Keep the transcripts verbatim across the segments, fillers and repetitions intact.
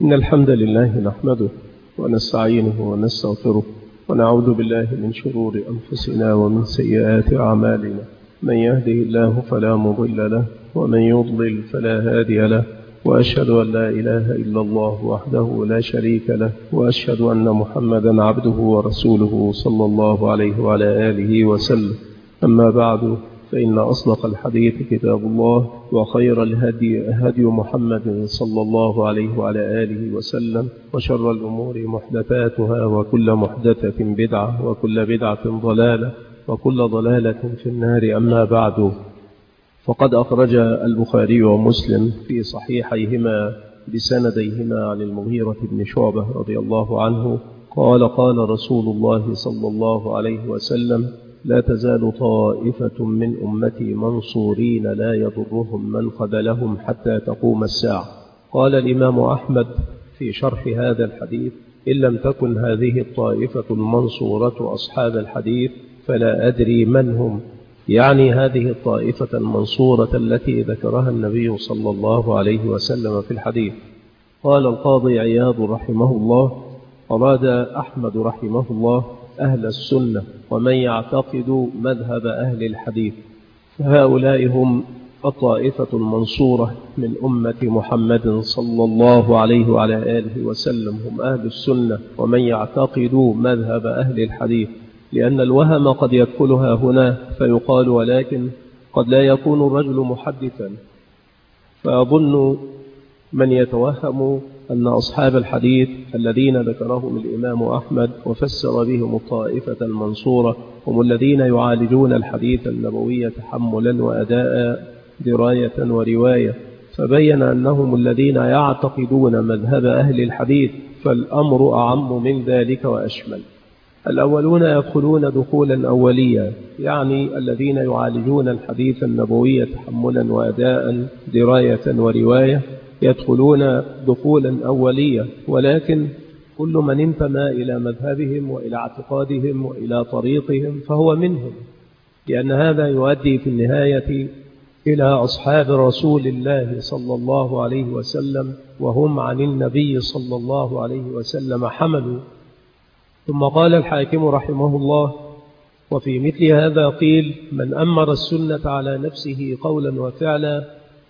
إن الحمد لله نحمده ونستعينه ونستغفره ونعوذ بالله من شرور أنفسنا ومن سيئات أعمالنا. من يهده الله فلا مضل له ومن يضلل فلا هادي له، وأشهد أن لا إله إلا الله وحده لا شريك له، وأشهد أن محمدا عبده ورسوله صلى الله عليه وعلى آله وسلم. أما بعد، فإن أصدق الحديث كتاب الله، وخير الهدي هدي محمد صلى الله عليه وعلى آله وسلم، وشر الأمور محدثاتها، وكل محدثة بدعة، وكل بدعة ضلالة، وكل ضلالة في النار. أما بعد، فقد أخرج البخاري ومسلم في صحيحيهما بسنديهما عن المغيرة بن شعبة رضي الله عنه قال: قال رسول الله صلى الله عليه وسلم: لا تزال طائفة من أمتي منصورين لا يضرهم من خذلهم حتى تقوم الساعة. قال الإمام أحمد في شرح هذا الحديث: إن لم تكن هذه الطائفة المنصورة أصحاب الحديث فلا أدري من هم، يعني هذه الطائفة المنصورة التي ذكرها النبي صلى الله عليه وسلم في الحديث. قال القاضي عياض رحمه الله: أراد أحمد رحمه الله أهل السنة ومن يعتقد مذهب أهل الحديث، فهؤلاء هم الطائفة المنصورة من أمة محمد صلى الله عليه وعلى آله وسلم، هم أهل السنة ومن يعتقد مذهب أهل الحديث. لأن الوهم قد يدخلها هنا فيقال: ولكن قد لا يكون الرجل محدثا، فأظن من يتوهم أن أصحاب الحديث الذين ذكرهم الإمام أحمد وفسر بهم الطائفة المنصورة هم الذين يعالجون الحديث النبوي تحملا وأداء، دراية ورواية، فبين أنهم الذين يعتقدون مذهب أهل الحديث، فالأمر أعم من ذلك وأشمل. الأولون يدخلون دخولا أوليا، يعني الذين يعالجون الحديث النبوي تحملا وأداء، دراية ورواية، يدخلون دخولا أوليا، ولكن كل من انتمى إلى مذهبهم وإلى اعتقادهم وإلى طريقهم فهو منهم، لأن هذا يؤدي في النهاية إلى أصحاب رسول الله صلى الله عليه وسلم، وهم عن النبي صلى الله عليه وسلم حملوا. ثم قال الحاكم رحمه الله: وفي مثل هذا قيل: من أمر السنة على نفسه قولا وفعلا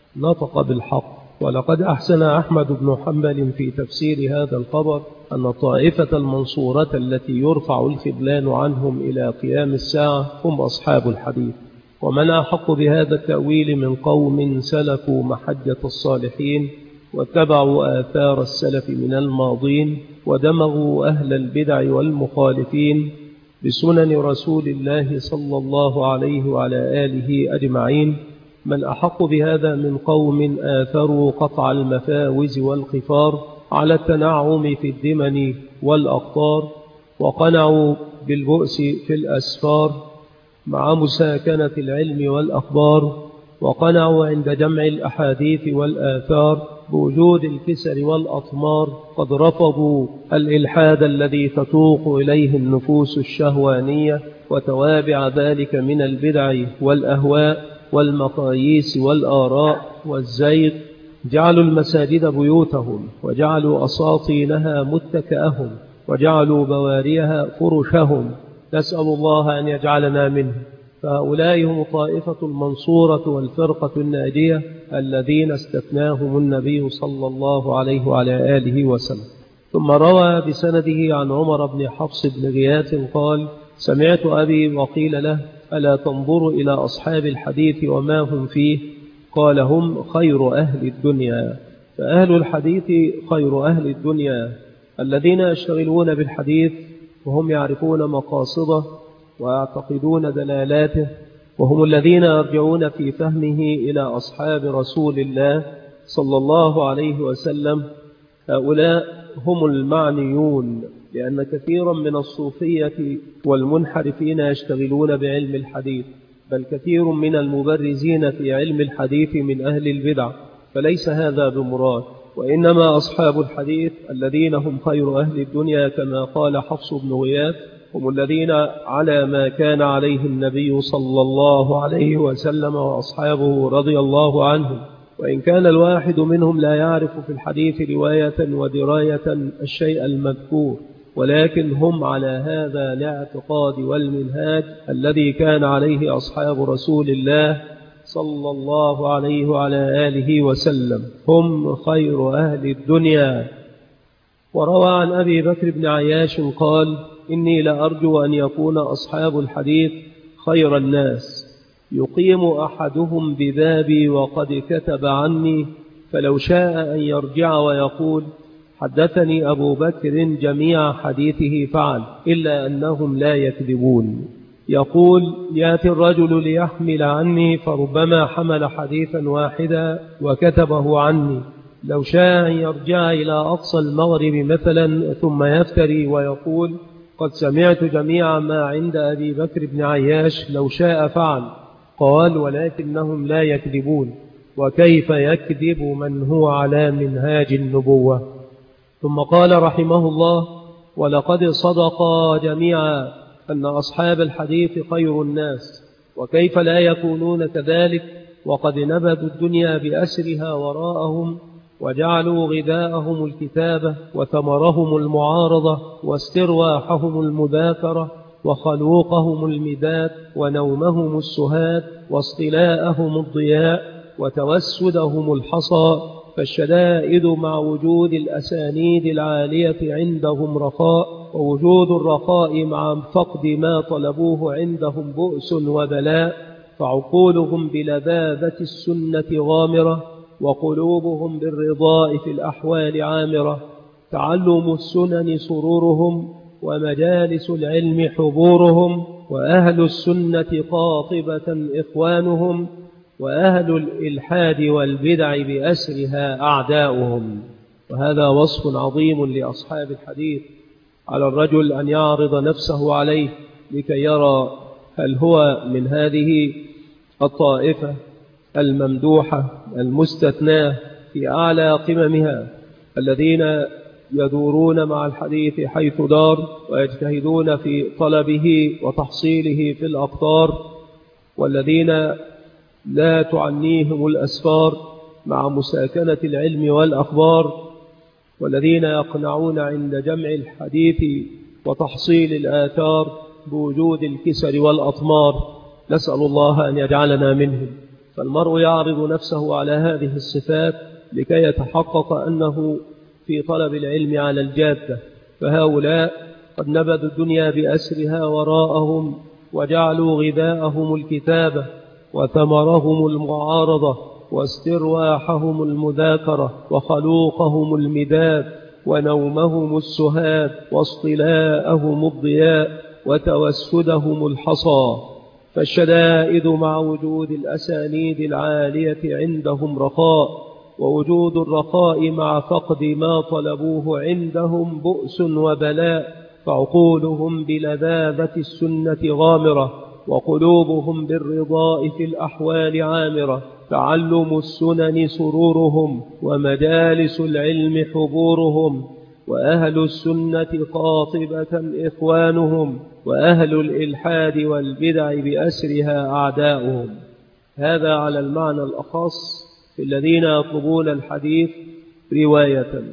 نطق بالحق. ولقد أحسن أحمد بن حنبل في تفسير هذا الخبر أن الطائفة المنصورة التي يرفع الخذلان عنهم إلى قيام الساعة هم أصحاب الحديث. ومن أحق بهذا التأويل من قوم سلكوا محجة الصالحين واتبعوا آثار السلف من الماضين، ودمغوا أهل البدع والمخالفين بسنن رسول الله صلى الله عليه وعلى آله أجمعين. من أحق بهذا من قوم آثروا قطع المفاوز والقفار على التنعم في الدمن والأقطار، وقنعوا بالبؤس في الأسفار مع مساكنة العلم والأخبار، وقنعوا عند جمع الأحاديث والآثار بوجود الكسر والأطمار. قد رفضوا الإلحاد الذي تتوق إليه النفوس الشهوانية وتوابع ذلك من البدع والأهواء والمقاييس والآراء والزيغ. جعلوا المساجد بيوتهم، وجعلوا أساطينها متكأهم، وجعلوا بواريها فرشهم. نسأل الله أن يجعلنا منه. فهؤلاء هم الطائفة المنصورة والفرقة الناجية الذين استثناهم النبي صلى الله عليه وعلى آله وسلم. ثم روى بسنده عن عمر بن حفص بن غياث قال: سمعت أبي وقيل له: ألا تنظر إلى أصحاب الحديث وما هم فيه؟ قال: هم خير أهل الدنيا. فأهل الحديث خير أهل الدنيا الذين يشتغلون بالحديث وهم يعرفون مقاصده ويعتقدون دلالاته، وهم الذين يرجعون في فهمه إلى أصحاب رسول الله صلى الله عليه وسلم. هؤلاء هم المعنيون، لأن كثيرا من الصوفية والمنحرفين يشتغلون بعلم الحديث، بل كثير من المبرزين في علم الحديث من أهل البدع، فليس هذا بمراد. وإنما أصحاب الحديث الذين هم خير أهل الدنيا كما قال حفص بن غياث هم الذين على ما كان عليه النبي صلى الله عليه وسلم وأصحابه رضي الله عنهم، وإن كان الواحد منهم لا يعرف في الحديث رواية ودراية الشيء المذكور، ولكن هم على هذا الاعتقاد والمنهاج الذي كان عليه أصحاب رسول الله صلى الله عليه وعلى آله وسلم، هم خير أهل الدنيا. وروى عن أبي بكر بن عياش قال: إني لأرجو أن يكون أصحاب الحديث خير الناس، يقيم أحدهم ببابي وقد كتب عني، فلو شاء أن يرجع ويقول: حدثني أبو بكر جميع حديثه فعل، إلا أنهم لا يكذبون. يقول: يأتي الرجل ليحمل عني، فربما حمل حديثا واحدا وكتبه عني، لو شاء أن يرجع إلى أقصى المغرب مثلا ثم يفتري ويقول: قد سمعت جميع ما عند أبي بكر بن عياش، لو شاء فعل. قال: ولكنهم لا يكذبون، وكيف يكذب من هو على منهاج النبوة؟ ثم قال رحمه الله: ولقد صدق جميعا أن أصحاب الحديث خير الناس، وكيف لا يكونون كذلك وقد نبذوا الدنيا بأسرها وراءهم، وجعلوا غذاءهم الكتابة وثمرهم المعارضة واسترواحهم المذاكرة وخلوقهم المداد ونومهم السهاد واصطلاءهم الضياء وتوسدهم الحصى. فالشدائد مع وجود الأسانيد العالية عندهم رخاء، ووجود الرخاء مع فقد ما طلبوه عندهم بؤس وبلاء. فعقولهم بلذاذة السنة غامرة، وقلوبهم بالرضاء في الأحوال عامرة. تعلم السنن سرورهم، ومجالس العلم حضورهم، وأهل السنة قاطبة إخوانهم، وأهل الإلحاد والبدع بأسرها أعداؤهم. وهذا وصف عظيم لأصحاب الحديث، على الرجل أن يعرض نفسه عليه لكي يرى هل هو من هذه الطائفة الممدوحة المستثناة في أعلى قممها، الذين يدورون مع الحديث حيث دار ويجتهدون في طلبه وتحصيله في الأقطار، والذين لا تعنيهم الأسفار مع مساكنة العلم والأخبار، والذين يقنعون عند جمع الحديث وتحصيل الآثار بوجود الكسر والأطمار. نسأل الله أن يجعلنا منهم. فالمرء يعرض نفسه على هذه الصفات لكي يتحقق أنه في طلب العلم على الجادة. فهؤلاء قد نبذوا الدنيا بأسرها وراءهم، وجعلوا غذاءهم الكتابة وثمرهم المعارضة واسترواحهم المذاكرة وخلوقهم المداد ونومهم السهاد واصطلاءهم الضياء وتوسدهم الحصى. فالشدائد مع وجود الأسانيد العالية عندهم رخاء، ووجود الرخاء مع فقد ما طلبوه عندهم بؤس وبلاء. فعقولهم بلذاذة السنة غامرة، وقلوبهم بالرضاء في الأحوال عامرة. تعلم السنن سرورهم، ومجالس العلم حضورهم، وأهل السنة قاطبة إخوانهم، وأهل الإلحاد والبدع بأسرها أعداؤهم. هذا على المعنى الأخص في الذين يطلبون الحديث رواية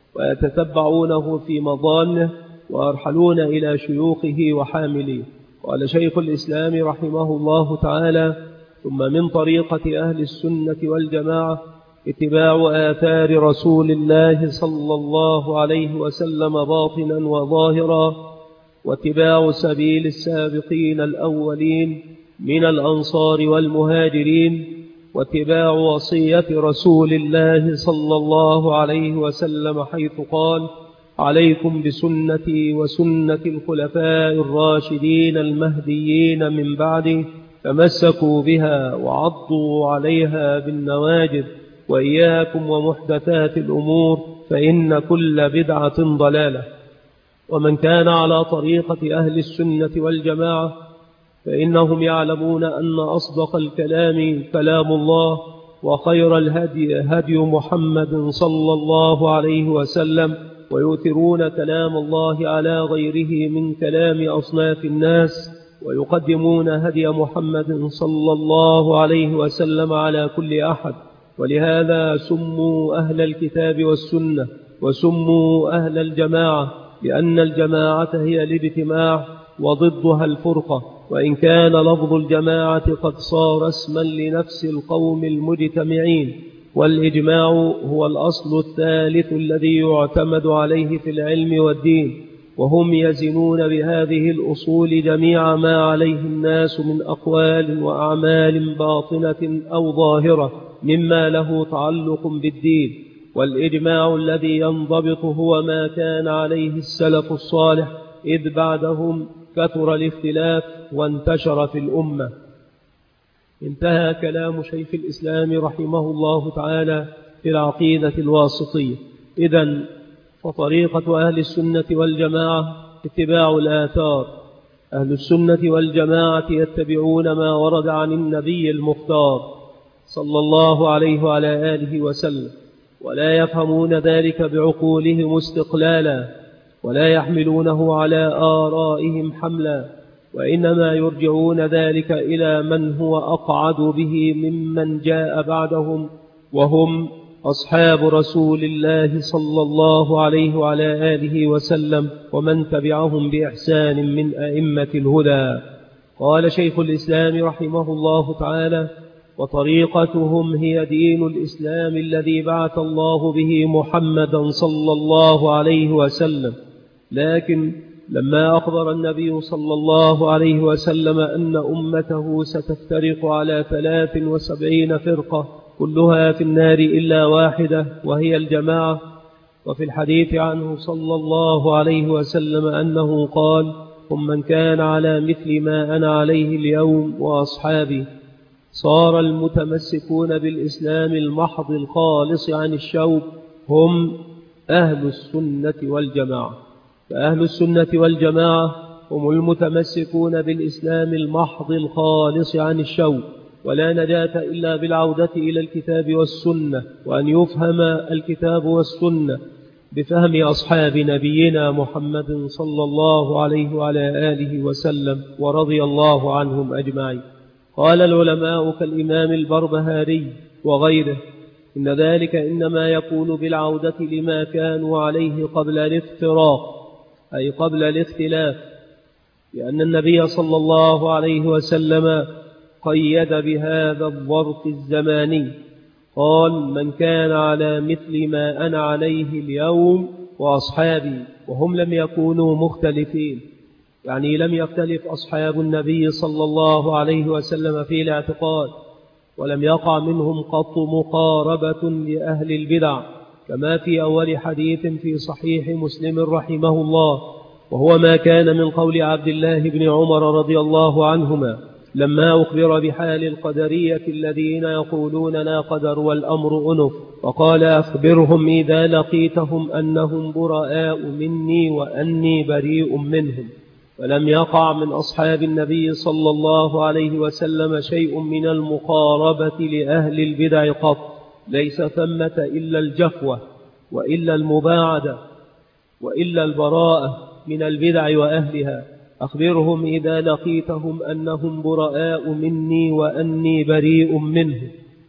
ويتتبعونه في مضانه ويرحلون إلى شيوخه وحامليه. قال شيخ الإسلام رحمه الله تعالى: ثم من طريقة أهل السنة والجماعة اتباع آثار رسول الله صلى الله عليه وسلم باطنا وظاهرا، واتباع سبيل السابقين الأولين من الأنصار والمهاجرين، واتباع وصية رسول الله صلى الله عليه وسلم حيث قال: عليكم بسنتي وسنة الخلفاء الراشدين المهديين من بعدي، تمسكوا بها وعضوا عليها بالنواجذ، وإياكم ومحدثات الأمور، فإن كل بدعة ضلالة. ومن كان على طريقة أهل السنة والجماعة فإنهم يعلمون أن أصدق الكلام كلام الله، وخير الهدي هدي محمد صلى الله عليه وسلم، ويؤثرون كلام الله على غيره من كلام أصناف الناس، ويقدمون هدي محمد صلى الله عليه وسلم على كل أحد، ولهذا سموا أهل الكتاب والسنة وسموا أهل الجماعة، لأن الجماعة هي الاجتماع وضدها الفرقة، وإن كان لفظ الجماعة قد صار اسما لنفس القوم المجتمعين. والإجماع هو الأصل الثالث الذي يعتمد عليه في العلم والدين، وهم يزنون بهذه الأصول جميع ما عليه الناس من أقوال وأعمال باطنة أو ظاهرة مما له تعلق بالدين. والإجماع الذي ينضبط هو ما كان عليه السلف الصالح، إذ بعدهم كثر الاختلاف وانتشر في الأمة. انتهى كلام شيخ الإسلام رحمه الله تعالى في العقيدة الواسطية. إذن فطريقة أهل السنة والجماعة اتباع الآثار. أهل السنة والجماعة يتبعون ما ورد عن النبي المختار صلى الله عليه وعلى آله وسلم، ولا يفهمون ذلك بعقولهم استقلالا، ولا يحملونه على آرائهم حملا، وإنما يرجعون ذلك إلى من هو أقعد به ممن جاء بعدهم، وهم أصحاب رسول الله صلى الله عليه وعلى آله وسلم، ومن تبعهم بإحسان من أئمة الهدى. قال شيخ الإسلام رحمه الله تعالى: وطريقتهم هي دين الإسلام الذي بعث الله به محمدا صلى الله عليه وسلم. لكن لما أخبر النبي صلى الله عليه وسلم أن أمته ستفترق على ثلاث وسبعين فرقة كلها في النار إلا واحدة وهي الجماعة، وفي الحديث عنه صلى الله عليه وسلم أنه قال: هم من كان على مثل ما أنا عليه اليوم وأصحابي، صار المتمسكون بالإسلام المحض الخالص عن الشوب هم أهل السنة والجماعة. فأهل السنة والجماعة هم المتمسكون بالإسلام المحض الخالص عن الشوب، ولا نجاة إلا بالعودة إلى الكتاب والسنة، وأن يفهم الكتاب والسنة بفهم أصحاب نبينا محمد صلى الله عليه وعلى آله وسلم، ورضي الله عنهم أجمعين. قال العلماء كالإمام البربهاري وغيره: إن ذلك إنما يكون بالعودة لما كانوا عليه قبل الافتراق، أي قبل الاختلاف، لأن النبي صلى الله عليه وسلم قيد بهذا الظرف الزماني، قال: من كان على مثل ما أنا عليه اليوم وأصحابي، وهم لم يكونوا مختلفين، يعني لم يختلف أصحاب النبي صلى الله عليه وسلم في الاعتقاد، ولم يقع منهم قط مقاربة لأهل البدع، كما في أول حديث في صحيح مسلم رحمه الله، وهو ما كان من قول عبد الله بن عمر رضي الله عنهما لما أخبر بحال القدرية الذين يقولون لا قدر والأمر أنف، وقال: أخبرهم إذا لقيتهم أنهم براء مني وأني بريء منهم. فلم يقع من أصحاب النبي صلى الله عليه وسلم شيء من المقاربة لأهل البدع قط، ليس ثمة إلا الجفوة وإلا المباعدة وإلا البراءة من البدع وأهلها. أخبرهم إذا لقيتهم أنهم براء مني وأني بريء منهم.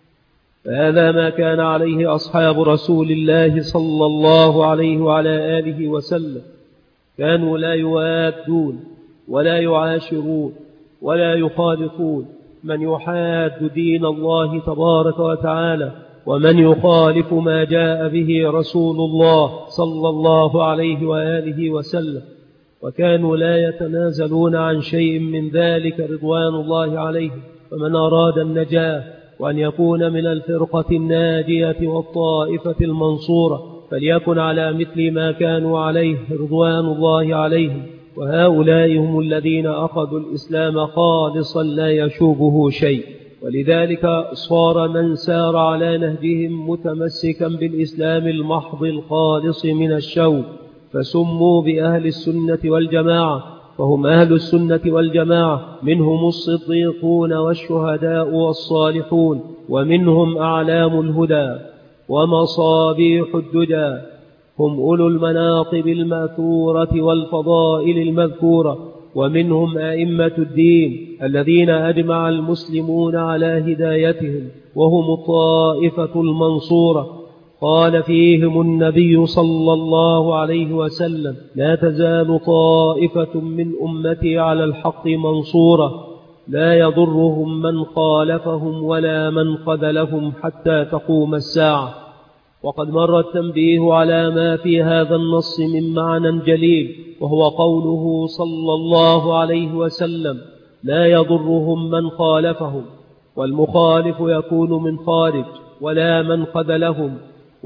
فهذا ما كان عليه أصحاب رسول الله صلى الله عليه وعلى آله وسلم، كانوا لا يوادون ولا يعاشرون ولا يخالفون من يحاد دين الله تبارك وتعالى، ومن يخالف ما جاء به رسول الله صلى الله عليه وآله وسلم، وكانوا لا يتنازلون عن شيء من ذلك رضوان الله عليهم. فمن أراد النجاة وأن يكون من الفرقة الناجية والطائفة المنصورة فليكن على مثل ما كانوا عليه رضوان الله عليهم، وهؤلاء هم الذين أخذوا الإسلام خالصا لا يشوبه شيء. ولذلك صار من سار على نهجهم متمسكا بالإسلام المحض الخالص من الشوب، فسموا بأهل السنة والجماعة، فهم أهل السنة والجماعة، منهم الصديقون والشهداء والصالحون، ومنهم أعلام الهدى ومصابيح الدجى، هم أولو المناقب المأثورة والفضائل المذكورة، ومنهم أئمة الدين الذين أجمع المسلمون على هدايتهم وهم الطائفة المنصورة. قال فيهم النبي صلى الله عليه وسلم: لا تزال طائفة من أمتي على الحق منصورة لا يضرهم من خالفهم ولا من خذلهم حتى تقوم الساعة. وقد مر التنبيه على ما في هذا النص من معنى جليل، وهو قوله صلى الله عليه وسلم: لا يضرهم من خالفهم، والمخالف يكون من خارج، ولا من خذلهم،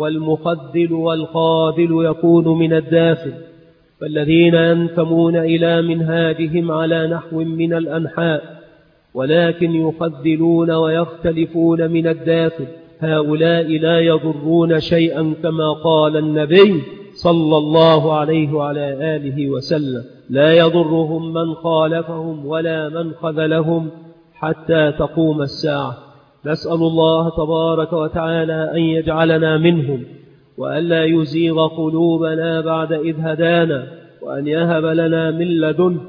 والمخذل والخاذل يكون من الداخل. فالذين ينتمون إلى منهاجهم على نحو من الأنحاء ولكن يخذلون ويختلفون من الداخل، هؤلاء لا يضرون شيئا، كما قال النبي صلى الله عليه وعلى آله وسلم: لا يضرهم من خالفهم ولا من خذلهم حتى تقوم الساعة. نسأل الله تبارك وتعالى أن يجعلنا منهم، وألا يزيغ قلوبنا بعد إذ هدانا، وأن يهب لنا من لدنه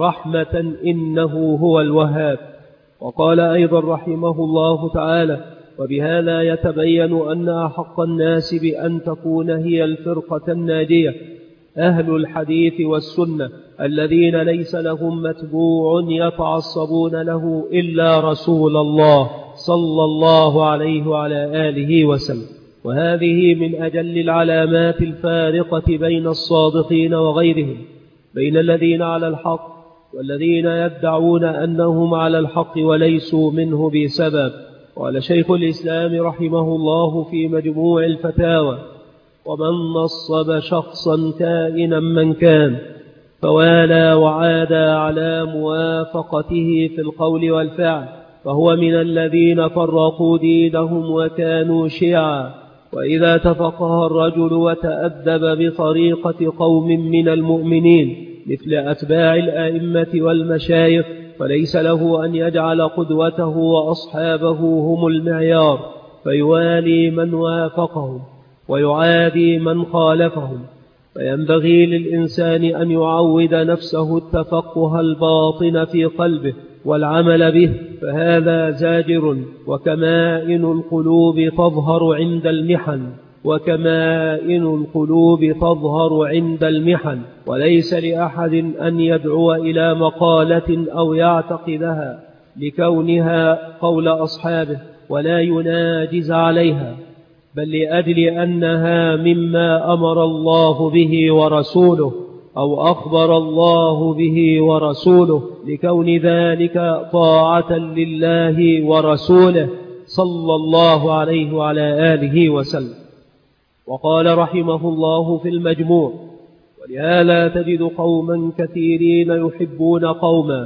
رحمة إنه هو الوهاب. وقال أيضا رحمه الله تعالى: وبهذا يتبين أن أحق الناس بأن تكون هي الفرقة الناجية أهل الحديث والسنة، الذين ليس لهم متبوع يتعصبون له إلا رسول الله صلى الله عليه وعلى آله وسلم. وهذه من أجل العلامات الفارقة بين الصادقين وغيرهم، بين الذين على الحق والذين يدعون أنهم على الحق وليسوا منه بسبب. قال شيخ الإسلام رحمه الله في مجموع الفتاوى: ومن نصب شخصا كائنا من كان فوالى وعادى على موافقته في القول والفعل فهو من الذين فرقوا دينهم وكانوا شيعا. وإذا تفقه الرجل وتأدب بطريقة قوم من المؤمنين مثل أتباع الأئمة والمشايخ فليس له أن يجعل قدوته وأصحابه هم المعيار، فيوالي من وافقهم ويعادي من خالفهم. فينبغي للإنسان أن يعود نفسه التفقه الباطن في قلبه والعمل به، فهذا زاجر. وكمائن القلوب تظهر عند المحن وكمائن القلوب تظهر عند المحن وليس لأحد أن يدعو إلى مقالة أو يعتقدها لكونها قول أصحابه ولا يناجز عليها، بل لأجل أنها مما أمر الله به ورسوله أو أخبر الله به ورسوله، لكون ذلك طاعة لله ورسوله صلى الله عليه وعلى آله وسلم. وقال رحمه الله في المجموع: ولهذا تجد قوما كثيرين يحبون قوما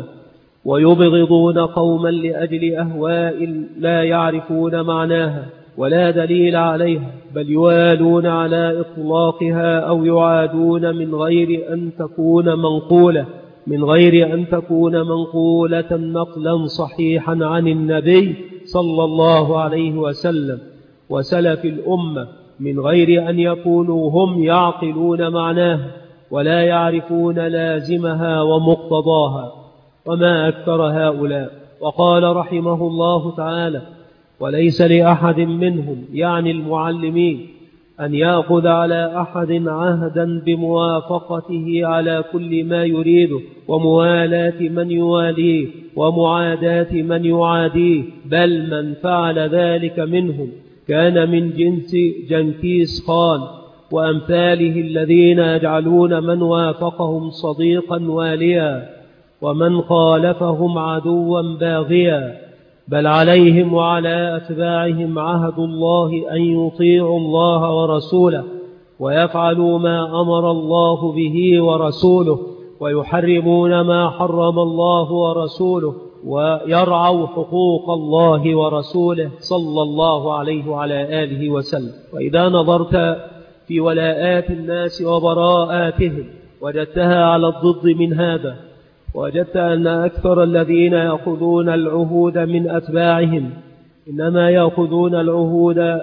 ويبغضون قوما لأجل أهواء لا يعرفون معناها ولا دليل عليها، بل يوالون على إطلاقها أو يعادون من غير أن تكون منقولة من غير أن تكون منقولة نقلا صحيحا عن النبي صلى الله عليه وسلم وسلف الأمة، من غير أن يكونوا هم يعقلون معناها ولا يعرفون لازمها ومقتضاها. وما أكثر هؤلاء. وقال رحمه الله تعالى: وليس لأحد منهم، يعني المعلمين، أن يأخذ على أحد عهدا بموافقته على كل ما يريده وموالاة من يواليه ومعاداة من يعاديه، بل من فعل ذلك منهم كان من جنس جنكيز خان وأمثاله الذين يجعلون من وافقهم صديقا واليا ومن خالفهم عدوا باغيا، بل عليهم وعلى أتباعهم عهد الله أن يطيعوا الله ورسوله ويفعلوا ما أمر الله به ورسوله ويحرمون ما حرم الله ورسوله ويرعوا حقوق الله ورسوله صلى الله عليه وعلى آله وسلم. وإذا نظرت في ولاءات الناس وبراءاتهم وجدتها على الضد من هذا، وجدت أن أكثر الذين يأخذون العهود من أتباعهم إنما يأخذون العهود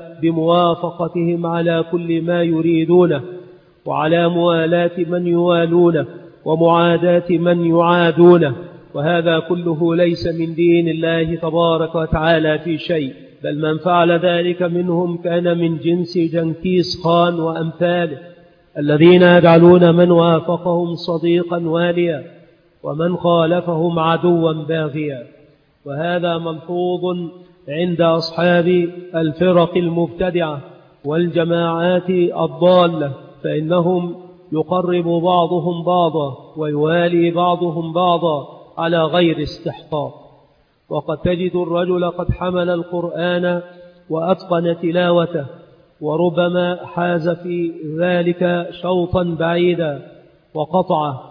بموافقتهم على كل ما يريدونه وعلى موالاة من يوالونه ومعاداة من يعادونه، وهذا كله ليس من دين الله تبارك وتعالى في شيء، بل من فعل ذلك منهم كان من جنس جنكيز خان وأمثاله الذين يجعلون من وافقهم صديقا واليا ومن خالفهم عدوا باغيا. وهذا ملحوظ عند أصحاب الفرق المبتدعة والجماعات الضالة، فإنهم يقرب بعضهم بعضا ويوالي بعضهم بعضا على غير استحقاق. وقد تجد الرجل قد حمل القرآن وأتقن تلاوته، وربما حاز في ذلك شوطا بعيدا وقطعه،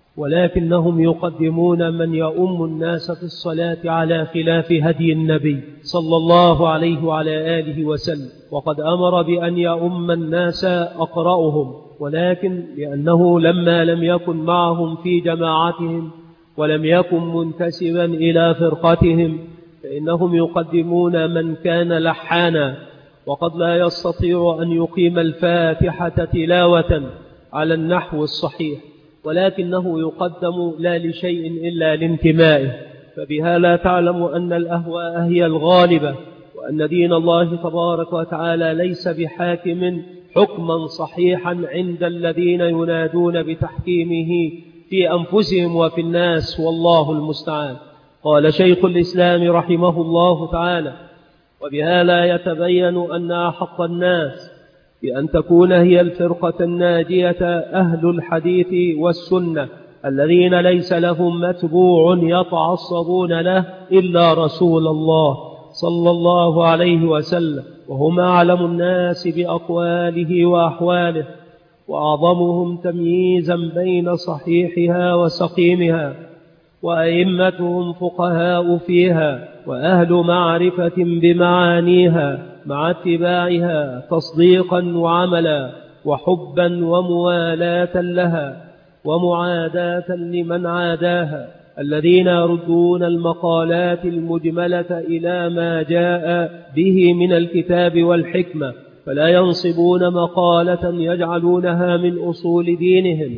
ولكنهم يقدمون من يؤم الناس في الصلاة على خلاف هدي النبي صلى الله عليه وعلى آله وسلم، وقد أمر بأن يؤم الناس أقرأهم، ولكن لأنه لما لم يكن معهم في جماعتهم ولم يكن منتسبا إلى فرقتهم فإنهم يقدمون من كان لحانا وقد لا يستطيع أن يقيم الفاتحة تلاوة على النحو الصحيح، ولكنه يقدم لا لشيء إلا لانتمائه. فبها لا تعلم أن الأهواء هي الغالبة، وأن دين الله تبارك وتعالى ليس بحاكم حكما صحيحا عند الذين ينادون بتحكيمه في أنفسهم وفي الناس، والله المستعان. قال شيخ الإسلام رحمه الله تعالى: وبها لا يتبين أن أحق الناس بأن تكون هي الفرقة الناجية أهل الحديث والسنة الذين ليس لهم متبوع يتعصبون له إلا رسول الله صلى الله عليه وسلم، وهم أعلم الناس بأقواله وأحواله وأعظمهم تمييزا بين صحيحها وسقيمها، وأئمتهم فقهاء فيها وأهل معرفة بمعانيها مع اتباعها تصديقا وعملا وحبا وموالاة لها ومعاداة لمن عاداها، الذين يردون المقالات المجملة إلى ما جاء به من الكتاب والحكمة، فلا ينصبون مقالة يجعلونها من أصول دينهم.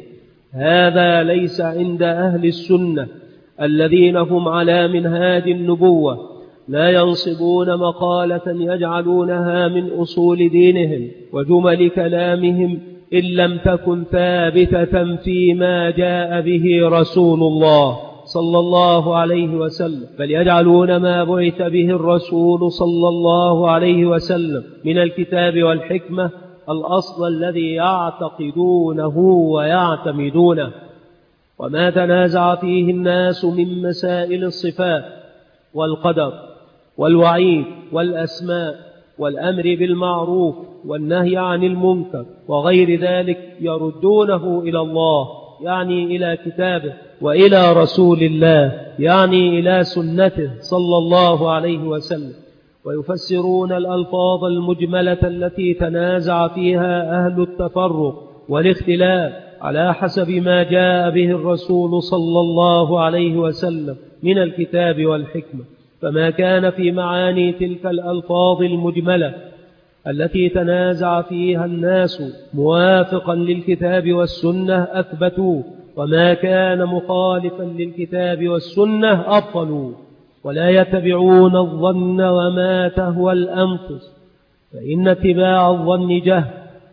هذا ليس عند أهل السنة الذين هم على منهاج النبوة، لا ينصبون مقالة يجعلونها من أصول دينهم وجمل كلامهم إن لم تكن ثابتة فيما جاء به رسول الله صلى الله عليه وسلم، بل يجعلون ما بعث به الرسول صلى الله عليه وسلم من الكتاب والحكمة الأصل الذي يعتقدونه ويعتمدونه. وما تنازع فيه الناس من مسائل الصفات والقدر والوعيد والأسماء والأمر بالمعروف والنهي عن المنكر وغير ذلك يردونه إلى الله يعني إلى كتابه، وإلى رسول الله يعني إلى سنته صلى الله عليه وسلم، ويفسرون الألفاظ المجملة التي تنازع فيها أهل التفرق والاختلاف على حسب ما جاء به الرسول صلى الله عليه وسلم من الكتاب والحكمة. فما كان في معاني تلك الألفاظ المجملة التي تنازع فيها الناس موافقا للكتاب والسنة أثبتوه، وما كان مخالفا للكتاب والسنة أبطلوه، ولا يتبعون الظن وما تهوى الأنفس، فإن اتباع الظن جهل،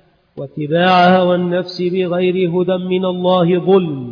واتباع هوى النفس بغير هدى من الله ظلم،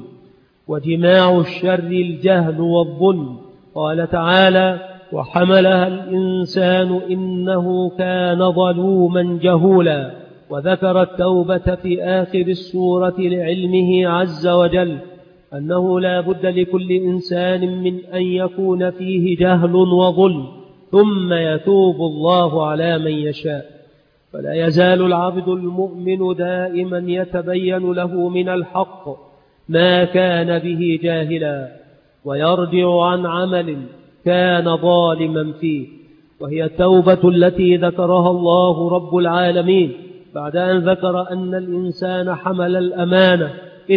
وجماع الشر الجهل والظلم. قال تعالى: وحملها الإنسان إنه كان ظلوما جهولا. وذكر التوبة في آخر السورة لعلمه عز وجل أنه لا بد لكل إنسان من أن يكون فيه جهل وظلم، ثم يتوب الله على من يشاء. فلا يزال العبد المؤمن دائما يتبين له من الحق ما كان به جاهلا، ويرجع عن عمل كان ظالما فيه، وهي التوبة التي ذكرها الله رب العالمين بعد أن ذكر أن الإنسان حمل الأمانة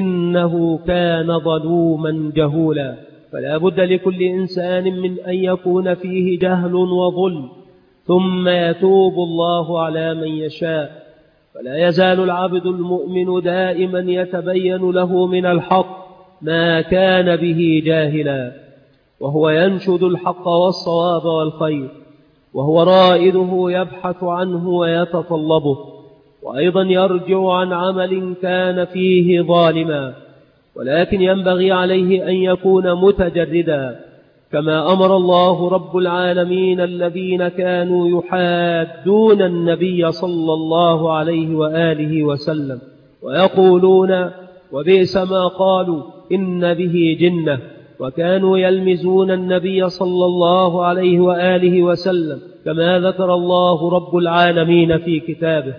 إنه كان ظلوما جهولا. فلا بد لكل إنسان من أن يكون فيه جهل وظلم، ثم يتوب الله على من يشاء. فلا يزال العبد المؤمن دائما يتبين له من الحق ما كان به جاهلا، وهو ينشد الحق والصواب والخير، وهو رائده يبحث عنه ويتطلبه، وأيضا يرجع عن عمل كان فيه ظالما، ولكن ينبغي عليه أن يكون متجردا، كما أمر الله رب العالمين الذين كانوا يحادون النبي صلى الله عليه وآله وسلم ويقولون وبئس ما قالوا إن به جنة، وكانوا يلمزون النبي صلى الله عليه وآله وسلم، كما ذكر الله رب العالمين في كتابه.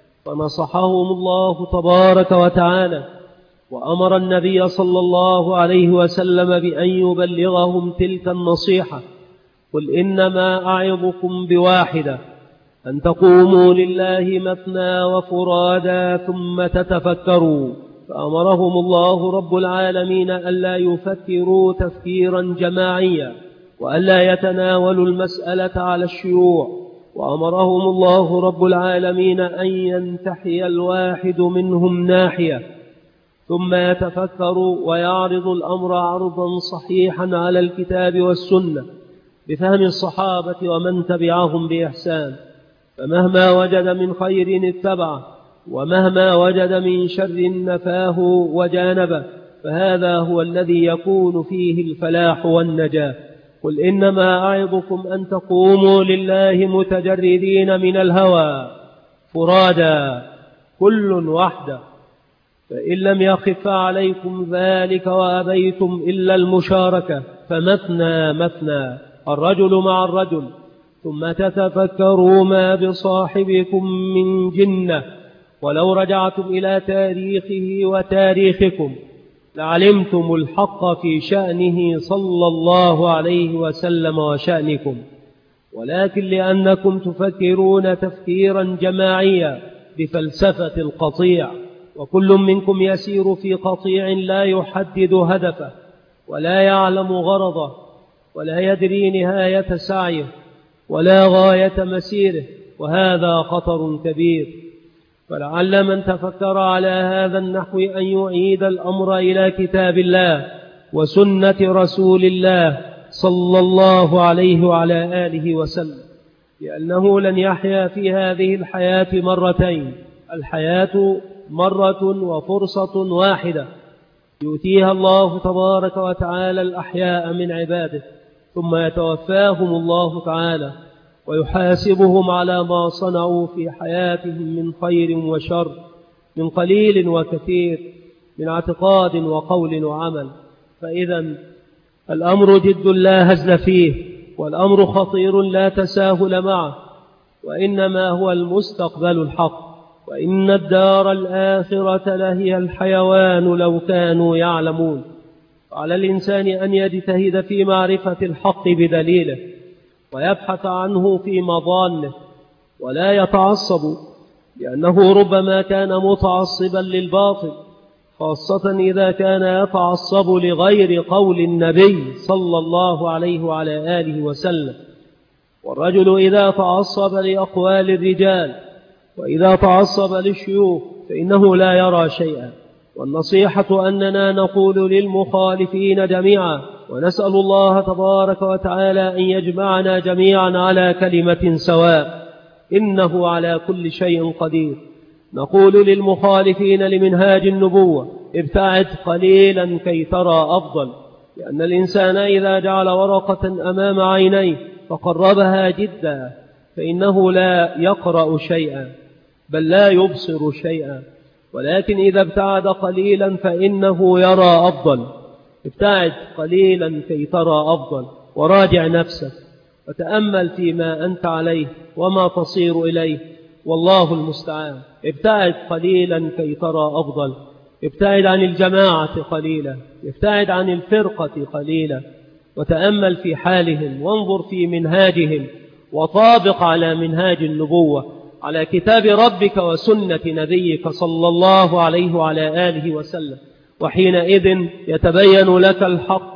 فنصحهم الله تبارك وتعالى، وأمر النبي صلى الله عليه وسلم بأن يبلغهم تلك النصيحة: قل إنما أعظكم بواحدة، أن تقوموا لله مثنى وفرادا ثم تتفكروا. فأمرهم الله رب العالمين ألا يفكروا تفكيرا جماعيا، وألا يتناولوا المسألة على الشيوع، وأمرهم الله رب العالمين أن ينتحي الواحد منهم ناحية ثم يتفكر ويعرض الأمر عرضا صحيحا على الكتاب والسنة بفهم الصحابة ومن تبعهم بإحسان، فمهما وجد من خير اتبعه، ومهما وجد من شر نفاه وجانبه، فهذا هو الذي يكون فيه الفلاح والنجاة. قل إنما أعظكم أن تقوموا لله متجردين من الهوى فرادا كل وحده، فإن لم يخف عليكم ذلك وأبيتم إلا المشاركة فمثنى مثنى، الرجل مع الرجل، ثم تتفكروا ما بصاحبكم من جنة، ولو رجعتم إلى تاريخه وتاريخكم لعلمتم الحق في شأنه صلى الله عليه وسلم وشأنكم، ولكن لأنكم تفكرون تفكيرا جماعيا بفلسفة القطيع، وكل منكم يسير في قطيع لا يحدد هدفه ولا يعلم غرضه ولا يدري نهاية سعيه ولا غاية مسيره، وهذا خطر كبير. فلعل من تفكر على هذا النحو أن يعيد الأمر إلى كتاب الله وسنة رسول الله صلى الله عليه وعلى آله وسلم، لأنه لن يحيا في هذه الحياة مرتين، الحياة مرة وفرصة واحدة يؤتيها الله تبارك وتعالى الأحياء من عباده، ثم يتوفاهم الله تعالى ويحاسبهم على ما صنعوا في حياتهم من خير وشر، من قليل وكثير، من اعتقاد وقول وعمل. فإذا الأمر جد لا هزل فيه، والأمر خطير لا تساهل معه، وإنما هو المستقبل الحق، وإن الدار الآخرة لهي الحيوان لو كانوا يعلمون. على الإنسان أن يجتهد في معرفة الحق بدليله، ويبحث عنه في مضانه، ولا يتعصب، لأنه ربما كان متعصبا للباطل، خاصة إذا كان يتعصب لغير قول النبي صلى الله عليه وعلى آله وسلم. والرجل إذا تعصب لأقوال الرجال وإذا تعصب للشيوخ فإنه لا يرى شيئا. والنصيحة أننا نقول للمخالفين جميعا، ونسأل الله تبارك وتعالى أن يجمعنا جميعا على كلمة سواء، إنه على كل شيء قدير. نقول للمخالفين لمنهاج النبوة: ابتعد قليلا كي ترى أفضل، لأن الإنسان إذا جعل ورقة أمام عينيه فقربها جدا فإنه لا يقرأ شيئا بل لا يبصر شيئا، ولكن إذا ابتعد قليلا فإنه يرى أفضل. ابتعد قليلا كي ترى أفضل، وراجع نفسك وتأمل فيما أنت عليه وما تصير إليه، والله المستعان. ابتعد قليلا كي ترى أفضل، ابتعد عن الجماعة قليلا، ابتعد عن الفرقة قليلا، وتأمل في حالهم وانظر في منهاجهم، وطابق على منهاج النبوة، على كتاب ربك وسنة نبيك صلى الله عليه وعلى آله وسلم، وحينئذ يتبين لك الحق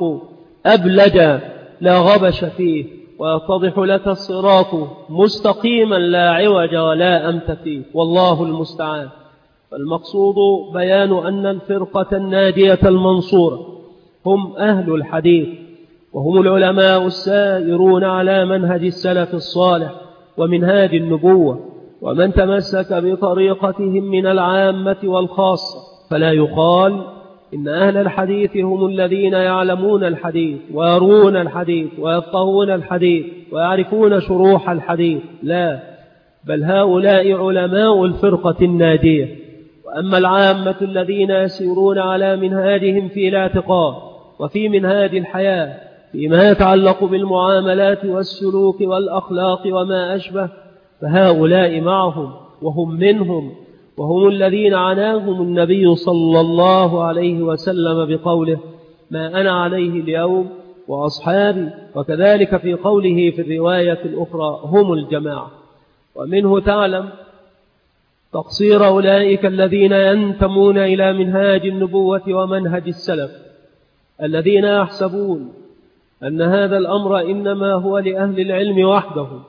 أبلج لا غبش فيه، ويتضح لك الصراط مستقيما لا عوج ولا أمت فيه، والله المستعان. فالمقصود بيان أن الفرقة الناجية المنصورة هم أهل الحديث، وهم العلماء السائرون على منهج السلف الصالح ومنهاج النبوة، ومن تمسك بطريقتهم من العامة والخاصة. فلا يقال إن أهل الحديث هم الذين يعلمون الحديث ويرون الحديث ويفقهون الحديث ويعرفون شروح الحديث، لا، بل هؤلاء علماء الفرقة الناجية. وأما العامة الذين يسيرون على منهاجهم في الاعتقاد وفي منهاج الحياة فيما يتعلق بالمعاملات والسلوك والأخلاق وما أشبه، فهؤلاء معهم وهم منهم، وهم الذين عناهم النبي صلى الله عليه وسلم بقوله: ما أنا عليه اليوم وأصحابي، وكذلك في قوله في الرواية الأخرى: هم الجماعة. ومنه تعلم تقصير أولئك الذين ينتمون إلى منهاج النبوة ومنهج السلف، الذين يحسبون أن هذا الأمر إنما هو لأهل العلم وحدهم،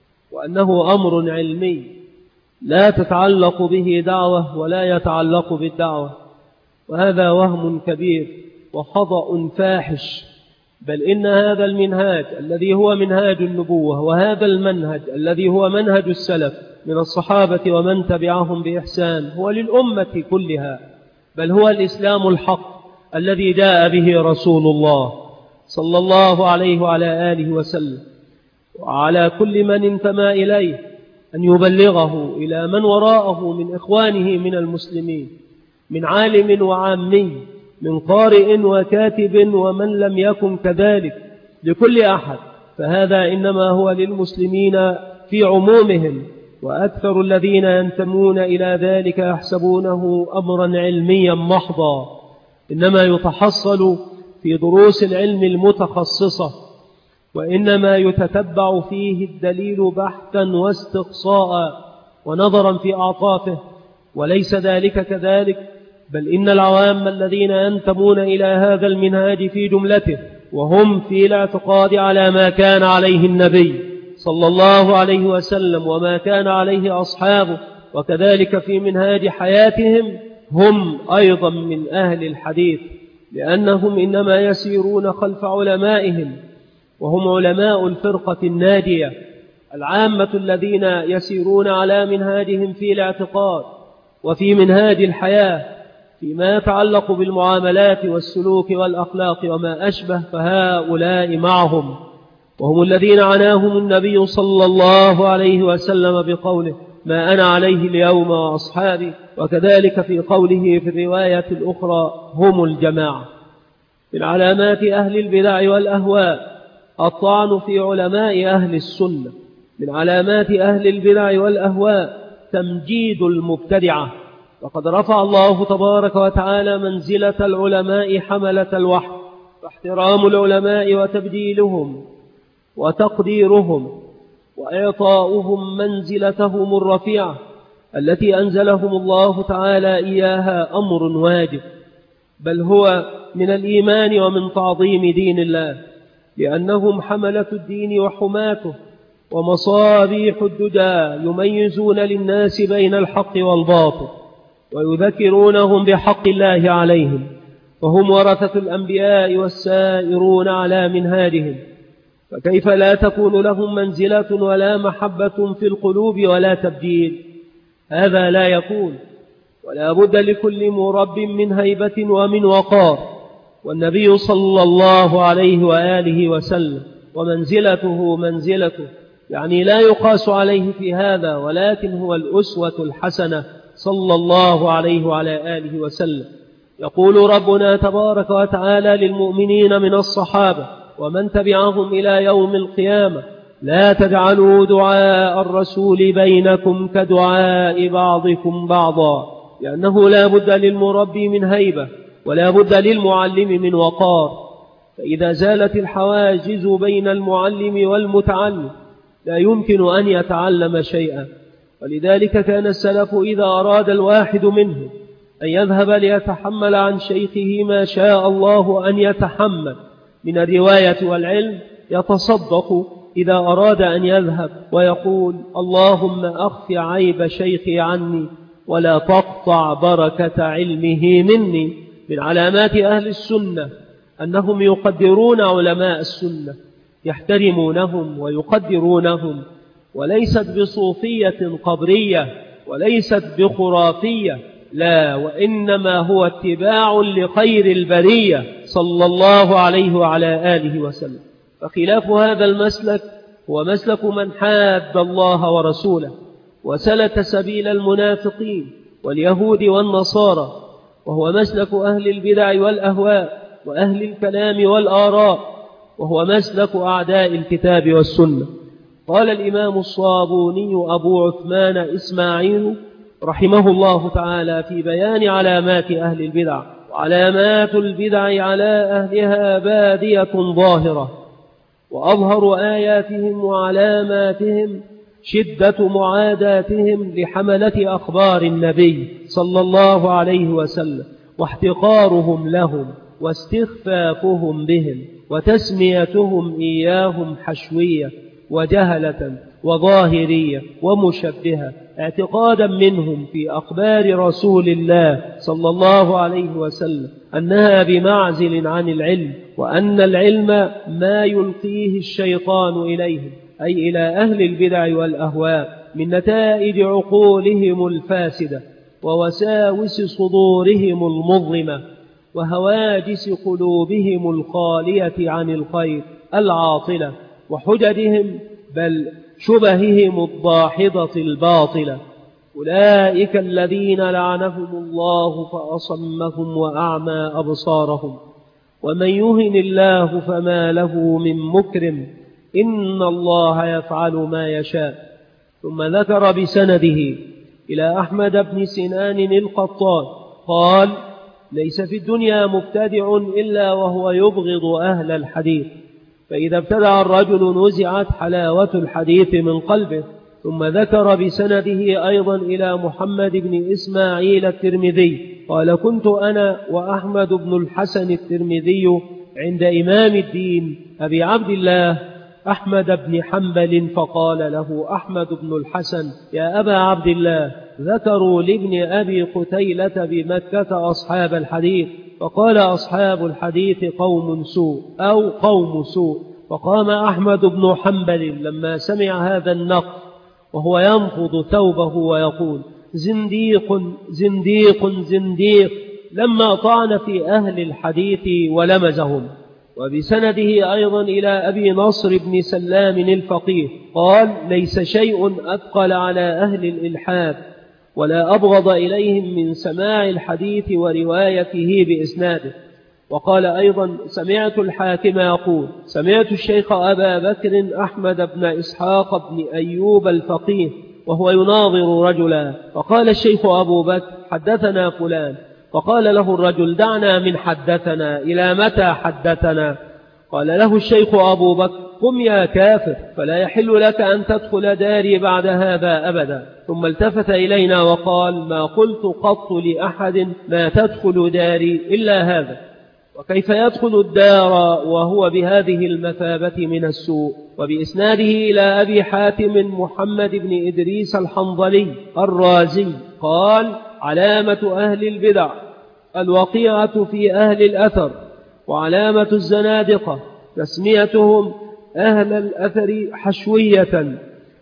وأنه أمر علمي لا تتعلق به دعوة ولا يتعلق بالدعوة. وهذا وهم كبير وخطأ فاحش، بل إن هذا المنهاج الذي هو منهاج النبوة، وهذا المنهج الذي هو منهج السلف من الصحابة ومن تبعهم بإحسان، هو للأمة كلها، بل هو الإسلام الحق الذي جاء به رسول الله صلى الله عليه وعلى آله وسلم. وعلى كل من انتمى إليه أن يبلغه إلى من وراءه من إخوانه من المسلمين، من عالم وعامي، من قارئ وكاتب ومن لم يكن كذلك، لكل أحد، فهذا إنما هو للمسلمين في عمومهم. وأكثر الذين ينتمون إلى ذلك يحسبونه أمرا علميا محضا، إنما يتحصل في دروس العلم المتخصصة، وإنما يتتبع فيه الدليل بحثا واستقصاء ونظرا في أعطافه، وليس ذلك كذلك، بل إن العوام الذين ينتمون إلى هذا المنهاج في جملته وهم في الاعتقاد على ما كان عليه النبي صلى الله عليه وسلم وما كان عليه أصحابه، وكذلك في منهاج حياتهم، هم أيضا من أهل الحديث، لأنهم إنما يسيرون خلف علمائهم، وهم علماء الفرقة الناجية. العامة الذين يسيرون على منهاجهم في الاعتقاد وفي منهاج الحياة فيما يتعلق بالمعاملات والسلوك والأخلاق وما أشبه، فهؤلاء معهم، وهم الذين عناهم النبي صلى الله عليه وسلم بقوله: ما أنا عليه اليوم وأصحابي، وكذلك في قوله في الرواية الأخرى: هم الجماعة. من علامات أهل البدع والأهواء الطعن في علماء أهل السنة. من علامات أهل البدع والأهواء تمجيد المبتدعة، وقد رفع الله تبارك وتعالى منزلة العلماء حملة الوحي، فاحترام العلماء وتبجيلهم وتقديرهم وإعطاؤهم منزلتهم الرفيعة التي أنزلهم الله تعالى إياها أمر واجب، بل هو من الإيمان ومن تعظيم دين الله، لأنهم حملة الدين وحماته ومصابيح الدجى، يميزون للناس بين الحق والباطل ويذكرونهم بحق الله عليهم، فهم ورثة الأنبياء والسائرون على منهاجهم، فكيف لا تكون لهم منزلة ولا محبة في القلوب ولا تبجيل؟ هذا لا يكون، ولا بد لكل مرب من هيبة ومن وقار، والنبي صلى الله عليه وآله وسلم ومنزلته منزلته، يعني لا يقاس عليه في هذا، ولكن هو الأسوة الحسنة صلى الله عليه وعلى آله وسلم. يقول ربنا تبارك وتعالى للمؤمنين من الصحابة ومن تبعهم إلى يوم القيامة: لا تجعلوا دعاء الرسول بينكم كدعاء بعضكم بعضا، لأنه لا بد للمربي من هيبة ولا بد للمعلم من وقار، فإذا زالت الحواجز بين المعلم والمتعلم لا يمكن أن يتعلم شيئا. ولذلك كان السلف إذا أراد الواحد منهم أن يذهب ليتحمل عن شيخه ما شاء الله أن يتحمل من الرواية والعلم، يتصدق إذا أراد أن يذهب ويقول: اللهم أخف عيب شيخي عني ولا تقطع بركة علمه مني. من علامات أهل السنة أنهم يقدرون علماء السنة، يحترمونهم ويقدرونهم، وليست بصوفية قبرية وليست بخرافية، لا، وإنما هو اتباع لخير البرية صلى الله عليه وعلى آله وسلم. فخلاف هذا المسلك هو مسلك من حاد الله ورسوله وسلك سبيل المنافقين واليهود والنصارى، وهو مسلك أهل البدع والأهواء وأهل الكلام والآراء، وهو مسلك أعداء الكتاب والسنة. قال الإمام الصابوني أبو عثمان إسماعيل رحمه الله تعالى في بيان علامات أهل البدع: وعلامات البدع على أهلها بادية ظاهرة، وأظهر آياتهم وعلاماتهم شدة معاداتهم لحملة أخبار النبي صلى الله عليه وسلم، واحتقارهم لهم، واستخفافهم بهم، وتسميتهم إياهم حشوية وجهلة وظاهرية ومشبهة، اعتقادا منهم في أخبار رسول الله صلى الله عليه وسلم أنها بمعزل عن العلم، وأن العلم ما يلقيه الشيطان إليهم، أي إلى أهل البدع والأهواء، من نتائج عقولهم الفاسدة ووساوس صدورهم المظلمة وهواجس قلوبهم الخالية عن الخير العاطلة، وحججهم بل شبههم الضاحضة الباطلة. أولئك الذين لعنهم الله فأصمهم وأعمى أبصارهم، ومن يهن الله فما له من مكرم، إن الله يفعل ما يشاء. ثم ذكر بسنده إلى أحمد بن سنان القطان قال: ليس في الدنيا مبتدع إلا وهو يبغض أهل الحديث، فإذا ابتدع الرجل نزعت حلاوة الحديث من قلبه. ثم ذكر بسنده أيضا إلى محمد بن إسماعيل الترمذي قال: كنت أنا وأحمد بن الحسن الترمذي عند إمام الدين أبي عبد الله أحمد بن حنبل، فقال له أحمد بن الحسن: يا أبا عبد الله، ذكروا لابن أبي قتيلة بمكة أصحاب الحديث، فقال: أصحاب الحديث قوم سوء أو قوم سوء. فقام أحمد بن حنبل لما سمع هذا النقد وهو ينفض ثوبه ويقول: زنديق زنديق زنديق، لما طعن في أهل الحديث ولمزهم. وبسنده أيضا إلى أبي نصر بن سلام الفقيه قال: ليس شيء أثقل على أهل الإلحاد ولا أبغض إليهم من سماع الحديث وروايته بإسناده. وقال أيضا: سمعت الحاكم يقول: سمعت الشيخ أبا بكر أحمد بن إسحاق بن أيوب الفقيه وهو يناظر رجلا، فقال الشيخ أبو بكر: حدثنا فلان. فقال له الرجل: دعنا من حدثنا، إلى متى حدثنا؟ قال له الشيخ أبو بكر: قم يا كافر، فلا يحل لك أن تدخل داري بعد هذا أبدا. ثم التفت إلينا وقال: ما قلت قط لأحد ما تدخل داري إلا هذا، وكيف يدخل الدار وهو بهذه المثابة من السوء. وبإسناده إلى أبي حاتم محمد بن إدريس الحنظلي الرازي قال: علامة أهل البدع الوقيعة في أهل الأثر، وعلامة الزنادقة تسميتهم أهل الأثر حشوية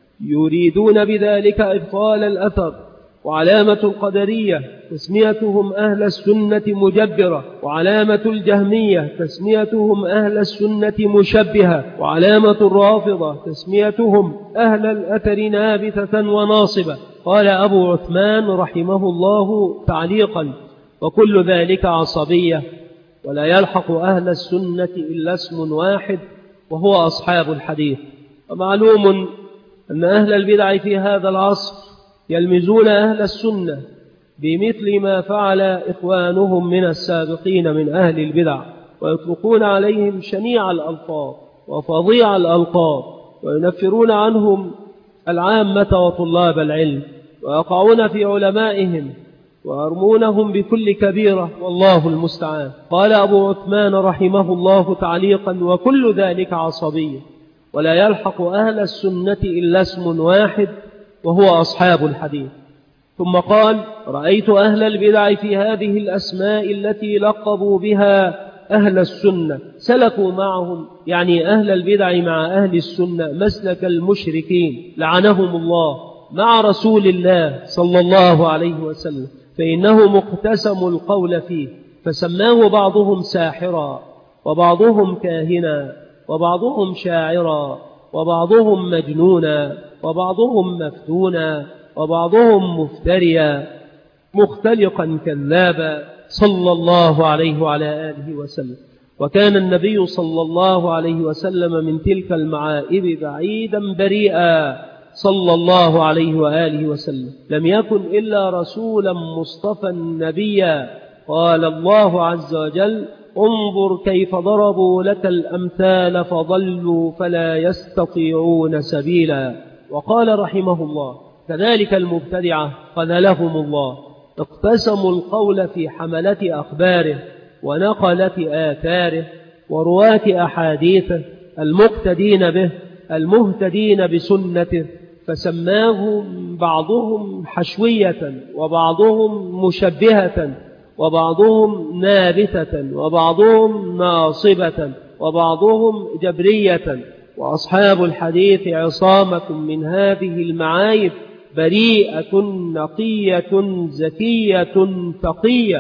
يريدون بذلك إبطال الأثر، وعلامة القدرية تسميتهم أهل السنة مجبرة، وعلامة الجهمية تسميتهم أهل السنة مشبهة، وعلامة الرافضة تسميتهم أهل الأثر نابثة وناصبة. قال أبو عثمان رحمه الله تعليقا: وكل ذلك عصبية، ولا يلحق أهل السنة إلا اسم واحد وهو أصحاب الحديث. ومعلوم أن أهل البدع في هذا العصر يلمزون أهل السنة بمثل ما فعل إخوانهم من السابقين من أهل البدع، ويطلقون عليهم شنيع الألفاظ وفظيع الألقاب، وينفرون عنهم العامة وطلاب العلم، ويقعون في علمائهم ويرمونهم بكل كبيرة، والله المستعان. قال أبو عثمان رحمه الله تعليقا: وكل ذلك عصبية، ولا يلحق أهل السنة إلا اسم واحد وهو أصحاب الحديث. ثم قال: رأيت أهل البدع في هذه الأسماء التي لقبوا بها أهل السنة سلكوا معهم، يعني أهل البدع مع أهل السنة، مسلك المشركين لعنهم الله مع رسول الله صلى الله عليه وسلم، فإنه مقتسم القول فيه، فسماه بعضهم ساحرا، وبعضهم كاهنا، وبعضهم شاعرا، وبعضهم مجنونا، وبعضهم مفتونا، وبعضهم مفتريا مختلقا كذابا صلى الله عليه وعلى آله وسلم. وكان النبي صلى الله عليه وسلم من تلك المعائب بعيدا بريئا صلى الله عليه وآله وسلم، لم يكن إلا رسولا مصطفى نبيا. قال الله عز وجل: انظر كيف ضربوا لك الأمثال فضلوا فلا يستطيعون سبيلا. وقال رحمه الله: كذلك المبتدعة خذلهم الله، اقتسموا القول في حملة أخباره ونقلة آثاره ورواة أحاديثه المقتدين به المهتدين بسنته، فسماهم بعضهم حشوية، وبعضهم مشبهة، وبعضهم نابتة، وبعضهم ناصبة، وبعضهم جبرية. وأصحاب الحديث عصامة من هذه المعايب، بريئة نقية زكية تقية،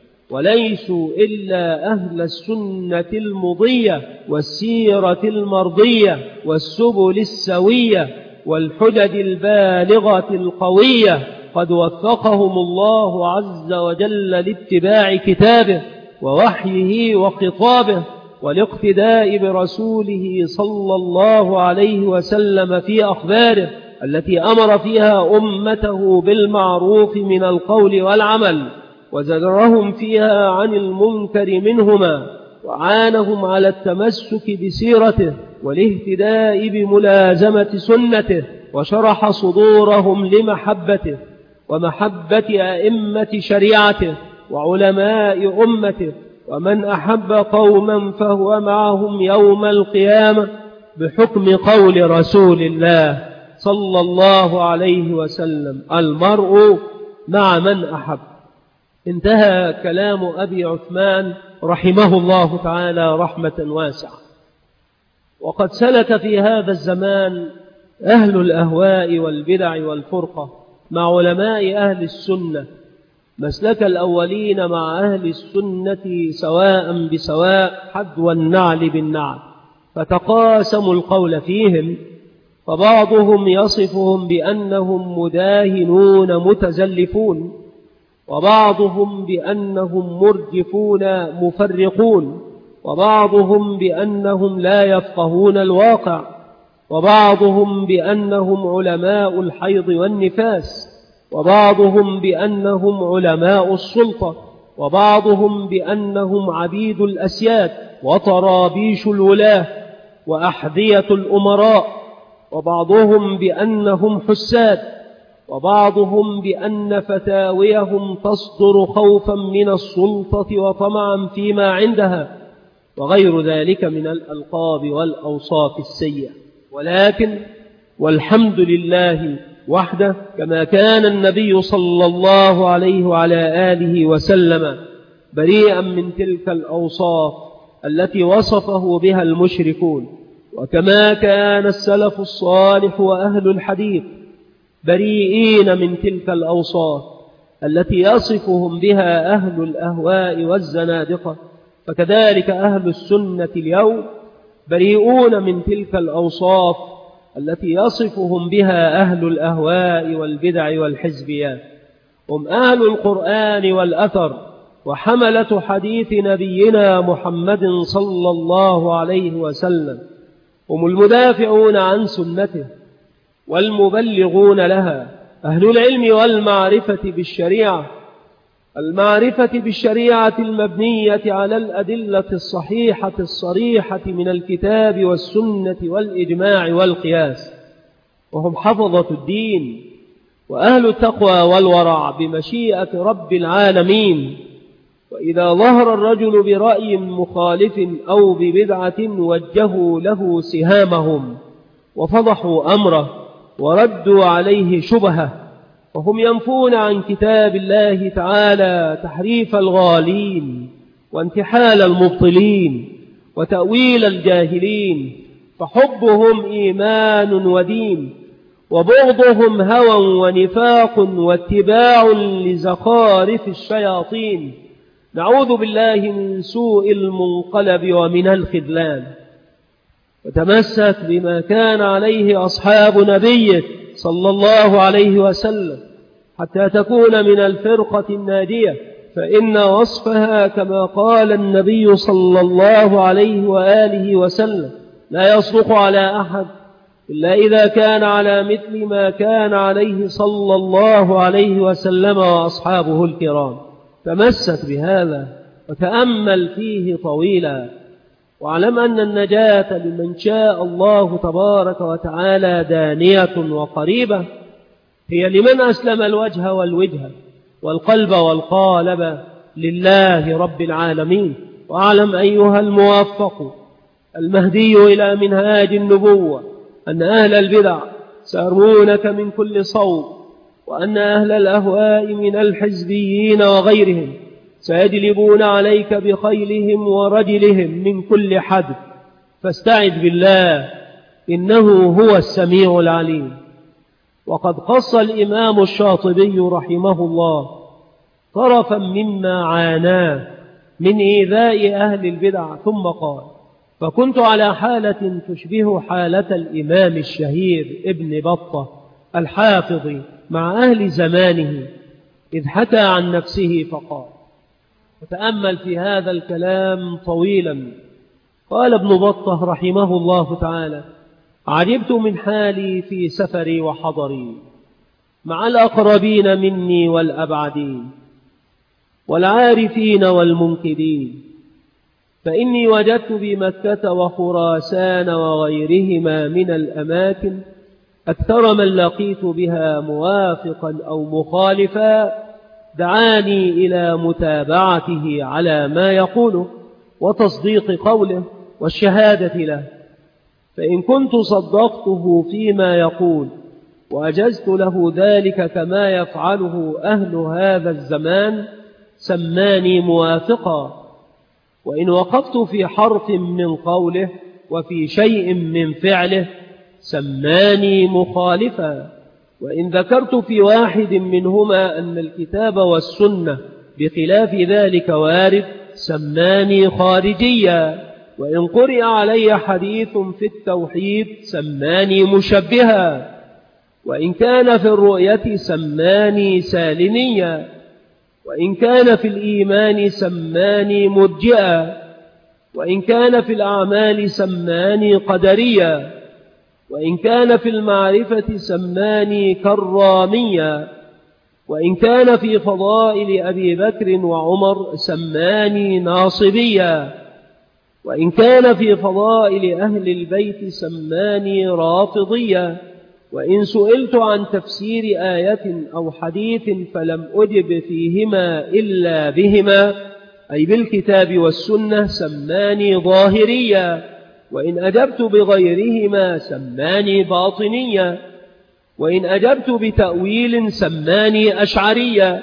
وليسوا إلا أهل السنة المضية والسيرة المرضية والسبل السوية والحجج البالغة القوية، قد وفقهم الله عز وجل لاتباع كتابه ووحيه وخطابه، والاقتداء برسوله صلى الله عليه وسلم في أخباره التي أمر فيها أمته بالمعروف من القول والعمل، وزجرهم فيها عن المنكر منهما، وعانهم على التمسك بسيرته والاهتداء بملازمة سنته، وشرح صدورهم لمحبته ومحبة أئمة شريعته وعلماء أمته. ومن أحب قوما فهو معهم يوم القيامة بحكم قول رسول الله صلى الله عليه وسلم: المرء مع من أحب. انتهى كلام أبي عثمان رحمه الله تعالى رحمة واسعة. وقد سلك في هذا الزمان أهل الأهواء والبدع والفرقة مع علماء أهل السنة مسلك الأولين مع أهل السنة سواء بسواء، حذو النعل بالنعل، فتقاسموا القول فيهم، فبعضهم يصفهم بأنهم مداهنون متزلفون، وبعضهم بأنهم مرجفون مفرقون، وبعضهم بأنهم لا يفقهون الواقع، وبعضهم بأنهم علماء الحيض والنفاس، وبعضهم بأنهم علماء السلطة، وبعضهم بأنهم عبيد الأسياد وطرابيش الولاة وأحذية الأمراء، وبعضهم بأنهم حساد، وبعضهم بأن فتاويهم تصدر خوفا من السلطة وطمعا فيما عندها، وغير ذلك من الألقاب والأوصاف السيئة. ولكن والحمد لله وحده، كما كان النبي صلى الله عليه وعلى آله وسلم بريئا من تلك الأوصاف التي وصفه بها المشركون، وكما كان السلف الصالح وأهل الحديث بريئين من تلك الأوصاف التي يصفهم بها أهل الأهواء والزنادقة، فكذلك أهل السنة اليوم بريئون من تلك الأوصاف التي يصفهم بها أهل الأهواء والبدع والحزبيات. هم أهل القرآن والأثر وحملة حديث نبينا محمد صلى الله عليه وسلم، هم المدافعون عن سنته والمبلغون لها، أهل العلم والمعرفة بالشريعة، المعرفة بالشريعة المبنية على الأدلة الصحيحة الصريحة من الكتاب والسنة والإجماع والقياس، وهم حفظة الدين وأهل التقوى والورع بمشيئة رب العالمين. وإذا ظهر الرجل برأي مخالف أو ببدعة وجهوا له سهامهم وفضحوا أمره وردوا عليه شبهه، وهم ينفون عن كتاب الله تعالى تحريف الغالين وانتحال المبطلين وتأويل الجاهلين، فحبهم إيمان ودين، وبغضهم هوى ونفاق واتباع لزخارف الشياطين. نعوذ بالله من سوء المنقلب ومن الخذلان. وتمسك بما كان عليه أصحاب نبيه صلى الله عليه وسلم حتى تكون من الفرقة الناجية، فإن وصفها كما قال النبي صلى الله عليه وآله وسلم لا يصدق على أحد إلا إذا كان على مثل ما كان عليه صلى الله عليه وسلم وأصحابه الكرام. تمسك بهذا وتأمل فيه طويلا، واعلم أن النجاة لمن شاء الله تبارك وتعالى دانية وقريبة، هي لمن أسلم الوجه والوجه والقلب والقالب لله رب العالمين. واعلم أيها الموفق المهدي إلى منهاج النبوة أن أهل البدع سيرمونك من كل صوب، وأن أهل الأهواء من الحزبيين وغيرهم سيجلبون عليك بخيلهم ورجلهم من كل حدب، فاستعذ بالله إنه هو السميع العليم. وقد قص الإمام الشاطبي رحمه الله طرفا مما عاناه من إيذاء أهل البدع، ثم قال: فكنت على حالة تشبه حالة الإمام الشهير ابن بطة الحافظ مع أهل زمانه، إذ حكى عن نفسه فقال، وتأمل في هذا الكلام طويلا. قال ابن بطة رحمه الله تعالى: عجبت من حالي في سفري وحضري مع الأقربين مني والأبعدين والعارفين والمنكدين، فإني وجدت بمكة وخراسان وغيرهما من الأماكن أكثر من لقيت بها موافقا أو مخالفا دعاني إلى متابعته على ما يقوله وتصديق قوله والشهادة له، فإن كنت صدقته فيما يقول وأجزت له ذلك كما يفعله أهل هذا الزمان سماني موافقا، وإن وقفت في حرف من قوله وفي شيء من فعله سماني مخالفا، وإن ذكرت في واحد منهما أن الكتاب والسنة بخلاف ذلك وارد سماني خارجيا، وإن قرئ علي حديث في التوحيد سماني مشبها، وإن كان في الرؤية سماني سالميا، وإن كان في الإيمان سماني مرجئا، وإن كان في الأعمال سماني قدريا، وإن كان في المعرفة سماني كراميا، وإن كان في فضائل أبي بكر وعمر سماني ناصبيا، وإن كان في فضائل أهل البيت سماني رافضيا، وإن سئلت عن تفسير آية أو حديث فلم أجب فيهما إلا بهما أي بالكتاب والسنة سماني ظاهريا، وإن أجبت بغيرهما سماني باطنيا، وإن أجبت بتأويل سماني أشعريا،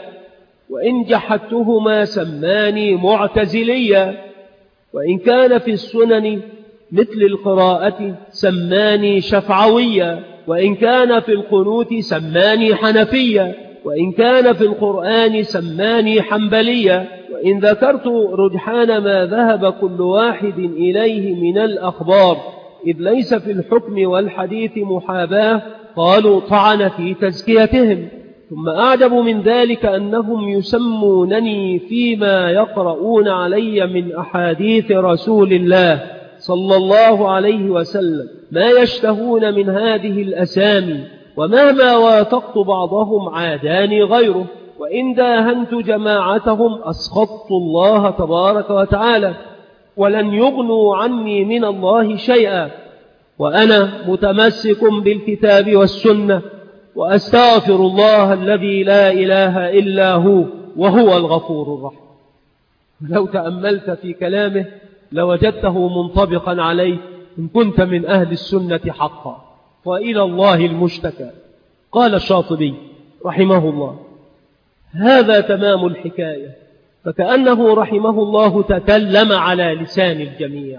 وإن جحدتهما سماني معتزليا، وإن كان في السنن مثل القراءة سماني شفعويا، وإن كان في القنوت سماني حنفيا، وإن كان في القرآن سماني حنبليا، وإن ذكرت رجحان ما ذهب كل واحد إليه من الأخبار إذ ليس في الحكم والحديث محاباة قالوا طعن في تزكيتهم. ثم أعجب من ذلك أنهم يسمونني فيما يقرؤون علي من أحاديث رسول الله صلى الله عليه وسلم ما يشتهون من هذه الأسامي، ومهما وافقت بعضهم عاداني غيره، وإن داهنت جماعتهم أسخطت الله تبارك وتعالى، ولن يغنوا عني من الله شيئا، وأنا متمسك بالكتاب والسنة، وأستغفر الله الذي لا إله إلا هو وهو الغفور الرحيم. لو تأملت في كلامه لوجدته منطبقا عليه إن كنت من أهل السنة حقا، وإلى الله المشتكى. قال الشاطبي رحمه الله: هذا تمام الحكاية، فكأنه رحمه الله تكلم على لسان الجميع،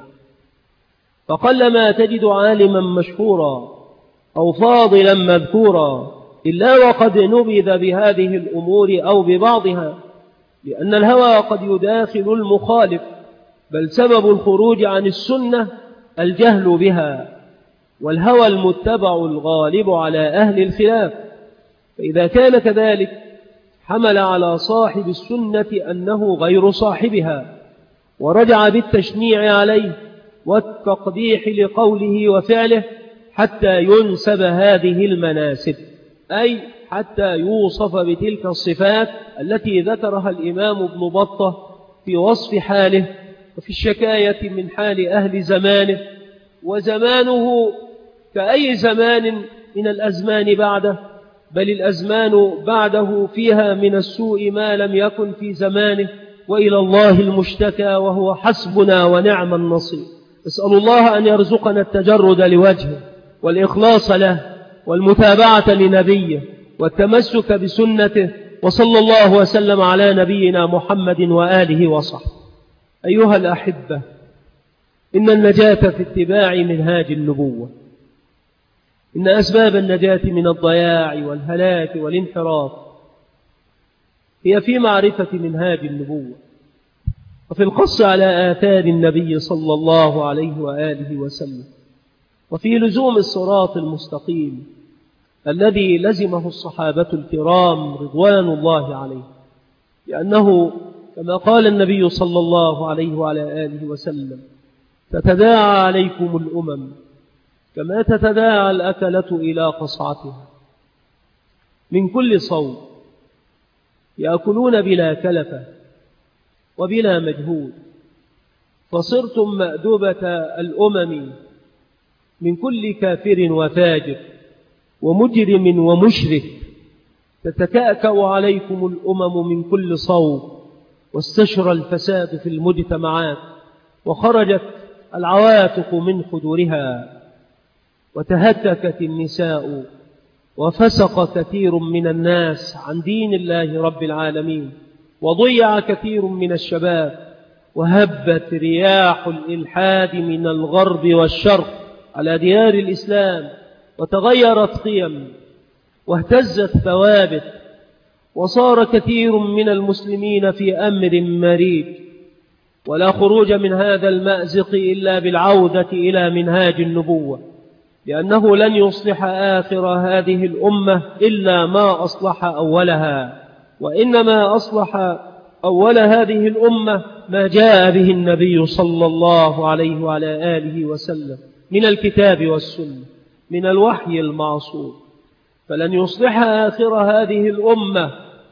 فقلما تجد عالما مشهورا أو فاضلا مذكورا إلا وقد نبذ بهذه الأمور أو ببعضها، لأن الهوى قد يداخل المخالف، بل سبب الخروج عن السنة الجهل بها، والهوى المتبع الغالب على أهل الخلاف. فإذا كان كذلك حمل على صاحب السنة أنه غير صاحبها، ورجع بالتشنيع عليه والتقبيح لقوله وفعله حتى ينسب هذه المناسب، أي حتى يوصف بتلك الصفات التي ذكرها الإمام ابن بطة في وصف حاله وفي الشكاية من حال أهل زمانه. وزمانه كأي زمان من الأزمان بعده، بل الأزمان بعده فيها من السوء ما لم يكن في زمانه، وإلى الله المشتكى وهو حسبنا ونعم النصير. أسأل الله أن يرزقنا التجرد لوجهه والإخلاص له والمتابعة لنبيه والتمسك بسنته، وصلى الله وسلم على نبينا محمد وآله وصحبه. أيها الأحبة، إن النجاة في اتباع منهاج النبوة، إن أسباب النجاة من الضياع والهلاك والانحراف هي في معرفة منهاج النبوة، وفي القص على آثار النبي صلى الله عليه وآله وسلم، وفي لزوم الصراط المستقيم الذي لزمه الصحابة الكرام رضوان الله عليه، لأنه كما قال النبي صلى الله عليه وعلى آله وسلم: تتداعى عليكم الأمم كما تتداعى الأكلة إلى قصعتها، من كل صوب يأكلون بلا كلفة وبلا مجهود، فصرتم مأدبة الأمم من كل كافر وفاجر ومجرم ومشرك، تتكأكأ عليكم الأمم من كل صوب، واستشرى الفساد في المجتمعات، وخرجت العواتق من خدورها، وتهتكت النساء، وفسق كثير من الناس عن دين الله رب العالمين، وضيع كثير من الشباب، وهبت رياح الإلحاد من الغرب والشرق على ديار الإسلام، وتغيرت قيم واهتزت ثوابت، وصار كثير من المسلمين في أمر مريج، ولا خروج من هذا المأزق إلا بالعودة إلى منهاج النبوة، لأنه لن يصلح آخر هذه الأمة إلا ما أصلح أولها، وإنما أصلح أول هذه الأمة ما جاء به النبي صلى الله عليه وعلى آله وسلم من الكتاب والسنة، من الوحي المعصوم. فلن يصلح آخر هذه الأمة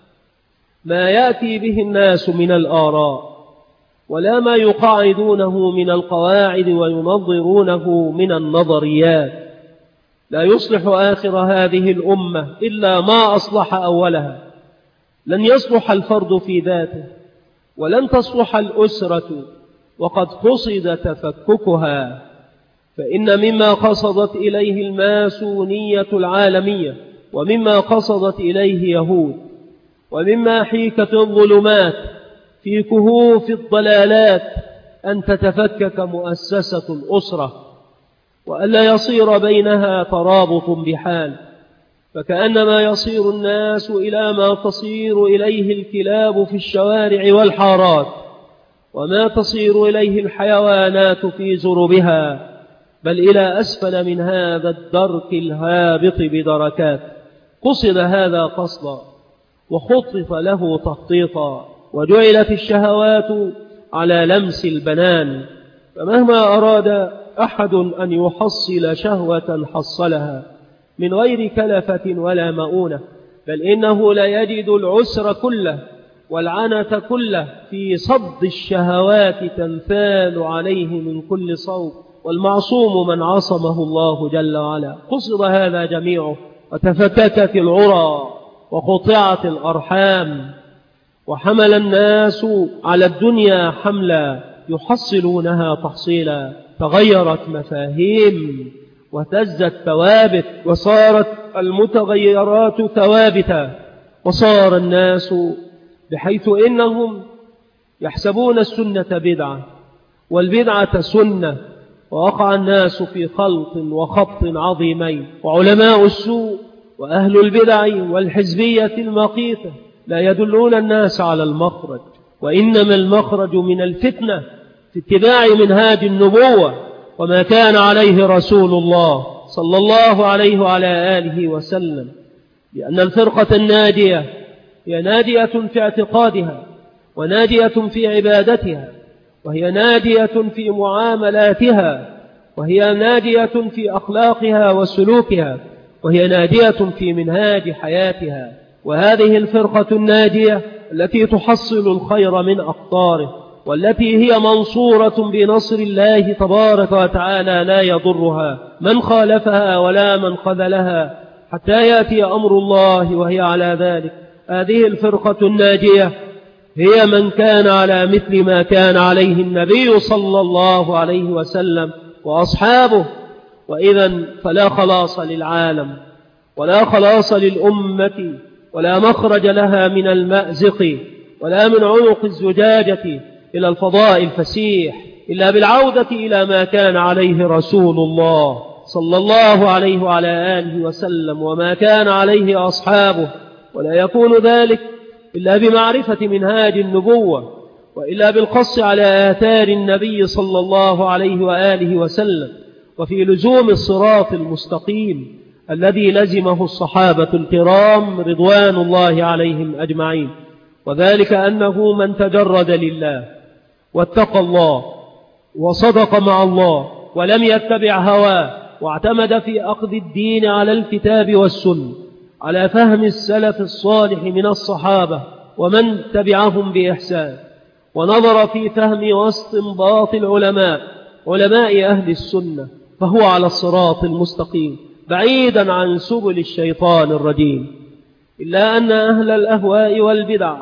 ما يأتي به الناس من الآراء، ولا ما يقاعدونه من القواعد وينظرونه من النظريات. لا يصلح آخر هذه الأمة إلا ما أصلح أولها. لن يصلح الفرد في ذاته، ولن تصلح الأسرة وقد قصد تفككها، فإن مما قصدت إليه الماسونية العالمية، ومما قصدت إليه يهود، ومما حيكت الظلمات في كهوف الضلالات أن تتفكك مؤسسة الأسرة، وألا يصير بينها ترابط بحال، فكأنما يصير الناس إلى ما تصير إليه الكلاب في الشوارع والحارات، وما تصير إليه الحيوانات في زربها، بل إلى أسفل من هذا الدرك الهابط بدركات. قصد هذا قصدا، وخطط له تخطيطا، وجعلت الشهوات على لمس البنان، فمهما أراد أحد أن يحصل شهوة حصلها من غير كلفة ولا مؤونة، بل إنه لا يجد العسر كله والعنة كله في صد الشهوات تنفال عليه من كل صوب، والمعصوم من عصمه الله جل وعلا. قصد هذا جميعه، وتفككت العرى وقطعت الأرحام، وحمل الناس على الدنيا حملا يحصلونها تحصيلا. تغيرت مفاهيم واهتزت ثوابت، وصارت المتغيرات ثوابتا، وصار الناس بحيث إنهم يحسبون السنة بدعة والبدعة سنة، ووقع الناس في خلط وخبط عظيمين، وعلماء السوء وأهل البدع والحزبية المقيتة لا يدلون الناس على المخرج، وإنما المخرج من الفتنة في اتباع منهاج النبوة وما كان عليه رسول الله صلى الله عليه وعلى آله وسلم، لأن الفرقة الناجية هي ناجية في اعتقادها وناجية في عبادتها، وهي ناجية في معاملاتها، وهي ناجية في أخلاقها وسلوكها، وهي ناجية في منهاج حياتها. وهذه الفرقة الناجية التي تحصل الخير من أقطاره، والتي هي منصورة بنصر الله تبارك وتعالى، لا يضرها من خالفها ولا من خذلها حتى يأتي أمر الله وهي على ذلك. هذه الفرقة الناجية هي من كان على مثل ما كان عليه النبي صلى الله عليه وسلم وأصحابه. وإذا فلا خلاص للعالم ولا خلاص للأمة ولا مخرج لها من المأزق ولا من عنق الزجاجة إلى الفضاء الفسيح إلا بالعودة إلى ما كان عليه رسول الله صلى الله عليه وعلى آله وسلم وما كان عليه أصحابه، ولا يكون ذلك إلا بمعرفة منهاج النبوة، وإلا بالقص على آثار النبي صلى الله عليه وآله وسلم، وفي لزوم الصراط المستقيم الذي لزمه الصحابة الكرام رضوان الله عليهم أجمعين. وذلك أنه من تجرد لله واتقى الله وصدق مع الله ولم يتبع هواه، واعتمد في أخذ الدين على الكتاب والسنة على فهم السلف الصالح من الصحابة ومن تبعهم بإحسان، ونظر في فهم واستنباط العلماء علماء أهل السنة، فهو على الصراط المستقيم بعيدا عن سبل الشيطان الرجيم. إلا أن أهل الأهواء والبدع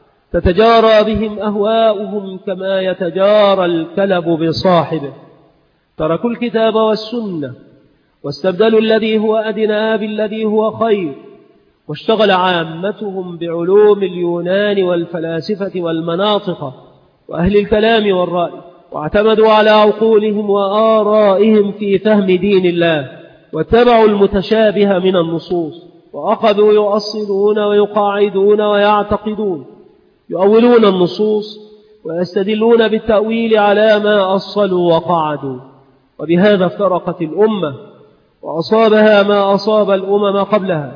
تتجارى بهم أهواؤهم كما يتجارى الكلب بصاحبه، تركوا الكتاب والسنة واستبدلوا الذي هو أدنى بالذي هو خير، واشتغل عامتهم بعلوم اليونان والفلاسفة والمناطق وأهل الكلام والرأي، واعتمدوا على عقولهم وآرائهم في فهم دين الله، واتبعوا المتشابه من النصوص، وأخذوا يؤصلون ويقاعدون ويعتقدون، يؤولون النصوص ويستدلون بالتأويل على ما أصلوا وقعدوا. وبهذا افترقت الأمة وأصابها ما أصاب الأمم قبلها،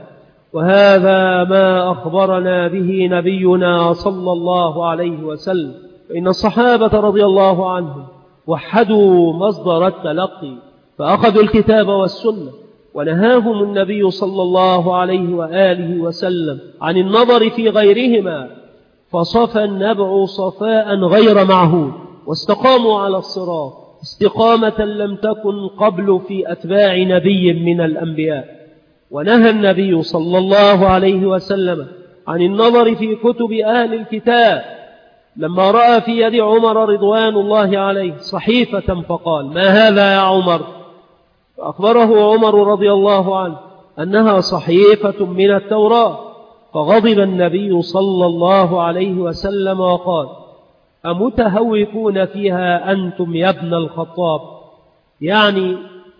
وهذا ما أخبرنا به نبينا صلى الله عليه وسلم. فإن الصحابة رضي الله عنهم وحدوا مصدر التلقي فأخذوا الكتاب والسنة، ونهاهم النبي صلى الله عليه وآله وسلم عن النظر في غيرهما، فصفى النبع صفاء غير معهود، واستقاموا على الصراط استقامة لم تكن قبل في أتباع نبي من الأنبياء. ونهى النبي صلى الله عليه وسلم عن النظر في كتب أهل الكتاب، لما رأى في يد عمر رضوان الله عليه صحيفة فقال: ما هذا يا عمر؟ فأخبره عمر رضي الله عنه أنها صحيفة من التوراة، فغضب النبي صلى الله عليه وسلم وقال: أمتهوكون فيها أنتم يا ابن الخطاب؟ يعني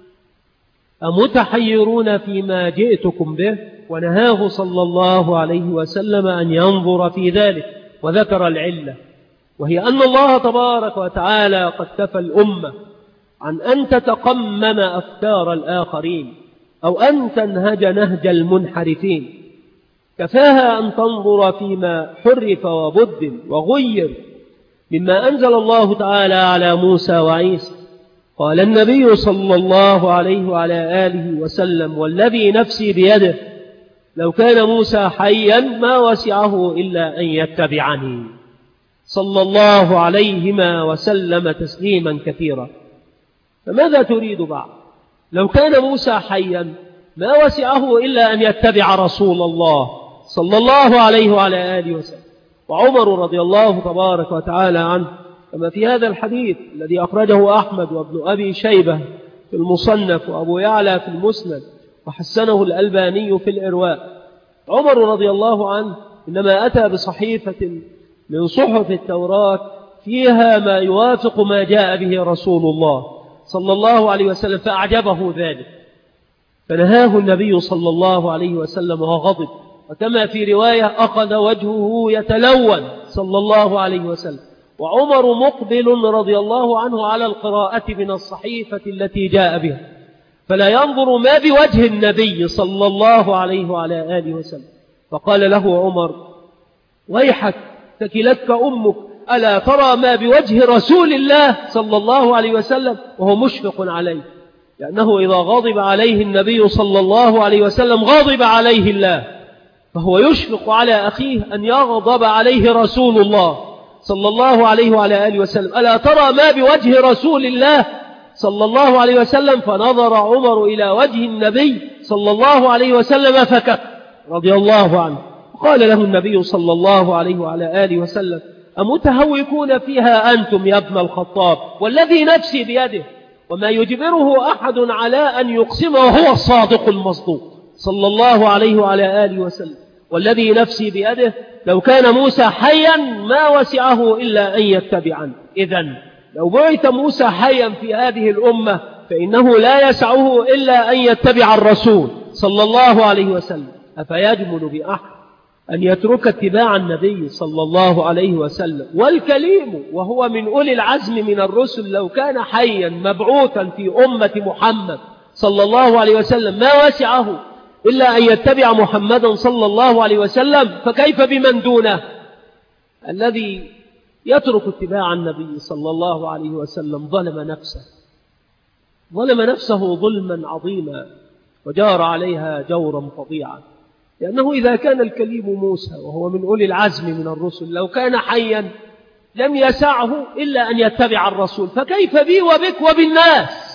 أمتحيرون فيما جئتكم به؟ ونهاه صلى الله عليه وسلم أن ينظر في ذلك، وذكر العلة، وهي أن الله تبارك وتعالى قد كفى الأمة عن أن تتقمم أفكار الآخرين أو أن تنهج نهج المنحرفين، كفاها أن تنظر فيما حرف وبدل وغير مما أنزل الله تعالى على موسى وعيسى. قال النبي صلى الله عليه وعلى آله وسلم: والذي نفسي بيده لو كان موسى حيا ما وسعه إلا أن يتبعني، صلى الله عليهما وسلم تسليما كثيرا. فماذا تريد بعد؟ لو كان موسى حيا ما وسعه إلا أن يتبع رسول الله صلى الله عليه وعلى آله وسلم. وعمر رضي الله تبارك وتعالى عنه كما في هذا الحديث الذي أخرجه أحمد وابن أبي شيبة في المصنف وأبو يعلى في المسند وحسنه الألباني في الإرواء، عمر رضي الله عنه إنما أتى بصحيفة من صحف التوراة فيها ما يوافق ما جاء به رسول الله صلى الله عليه وسلم فأعجبه ذلك، فنهاه النبي صلى الله عليه وسلم وغضب، وكما في رواية أخذ وجهه يتلون صلى الله عليه وسلم. وعمر مقبل رضي الله عنه على القراءة من الصحيفة التي جاء بها، فلا ينظر ما بوجه النبي صلى الله عليه وعلى آله وسلم، فقال له عمر: ويحك تكلتك أمك، ألا ترى ما بوجه رسول الله صلى الله عليه وسلم؟ وهو مشفق عليه، لأنه إذا غضب عليه النبي صلى الله عليه وسلم غضب عليه الله، فهو يشفق على أخيه أن يغضب عليه رسول الله صلى الله عليه وعلى آله وسلم. ألا ترى ما بوجه رسول الله صلى الله عليه وسلم؟ فنظر عمر إلى وجه النبي صلى الله عليه وسلم فكت رضي الله عنه. قال له النبي صلى الله عليه وعلى آله وسلم: أمتهوكون فيها أنتم يا ابن الخطاب، والذي نفسي بيده، وما يجبره أحد على أن يقسم وهو الصادق المصدوق صلى الله عليه وعلى آله وسلم، والذي نفسي بيده لو كان موسى حيا ما وسعه إلا أن يتبعني. إذن لو بعث موسى حيا في هذه الأمة فإنه لا يسعه إلا أن يتبع الرسول صلى الله عليه وسلم. أفيجمل بأحد أن يترك اتباع النبي صلى الله عليه وسلم والكليم وهو من أولي العزم من الرسل لو كان حيا مبعوثا في أمة محمد صلى الله عليه وسلم ما وسعه إلا أن يتبع محمدا صلى الله عليه وسلم، فكيف بمن دونه؟ الذي يترك اتباع النبي صلى الله عليه وسلم ظلم نفسه، ظلم نفسه ظلما عظيما وجار عليها جورا فظيعا، لأنه إذا كان الكليم موسى وهو من أولي العزم من الرسل لو كان حيا لم يسعه إلا أن يتبع الرسول، فكيف بي وبك وبالناس؟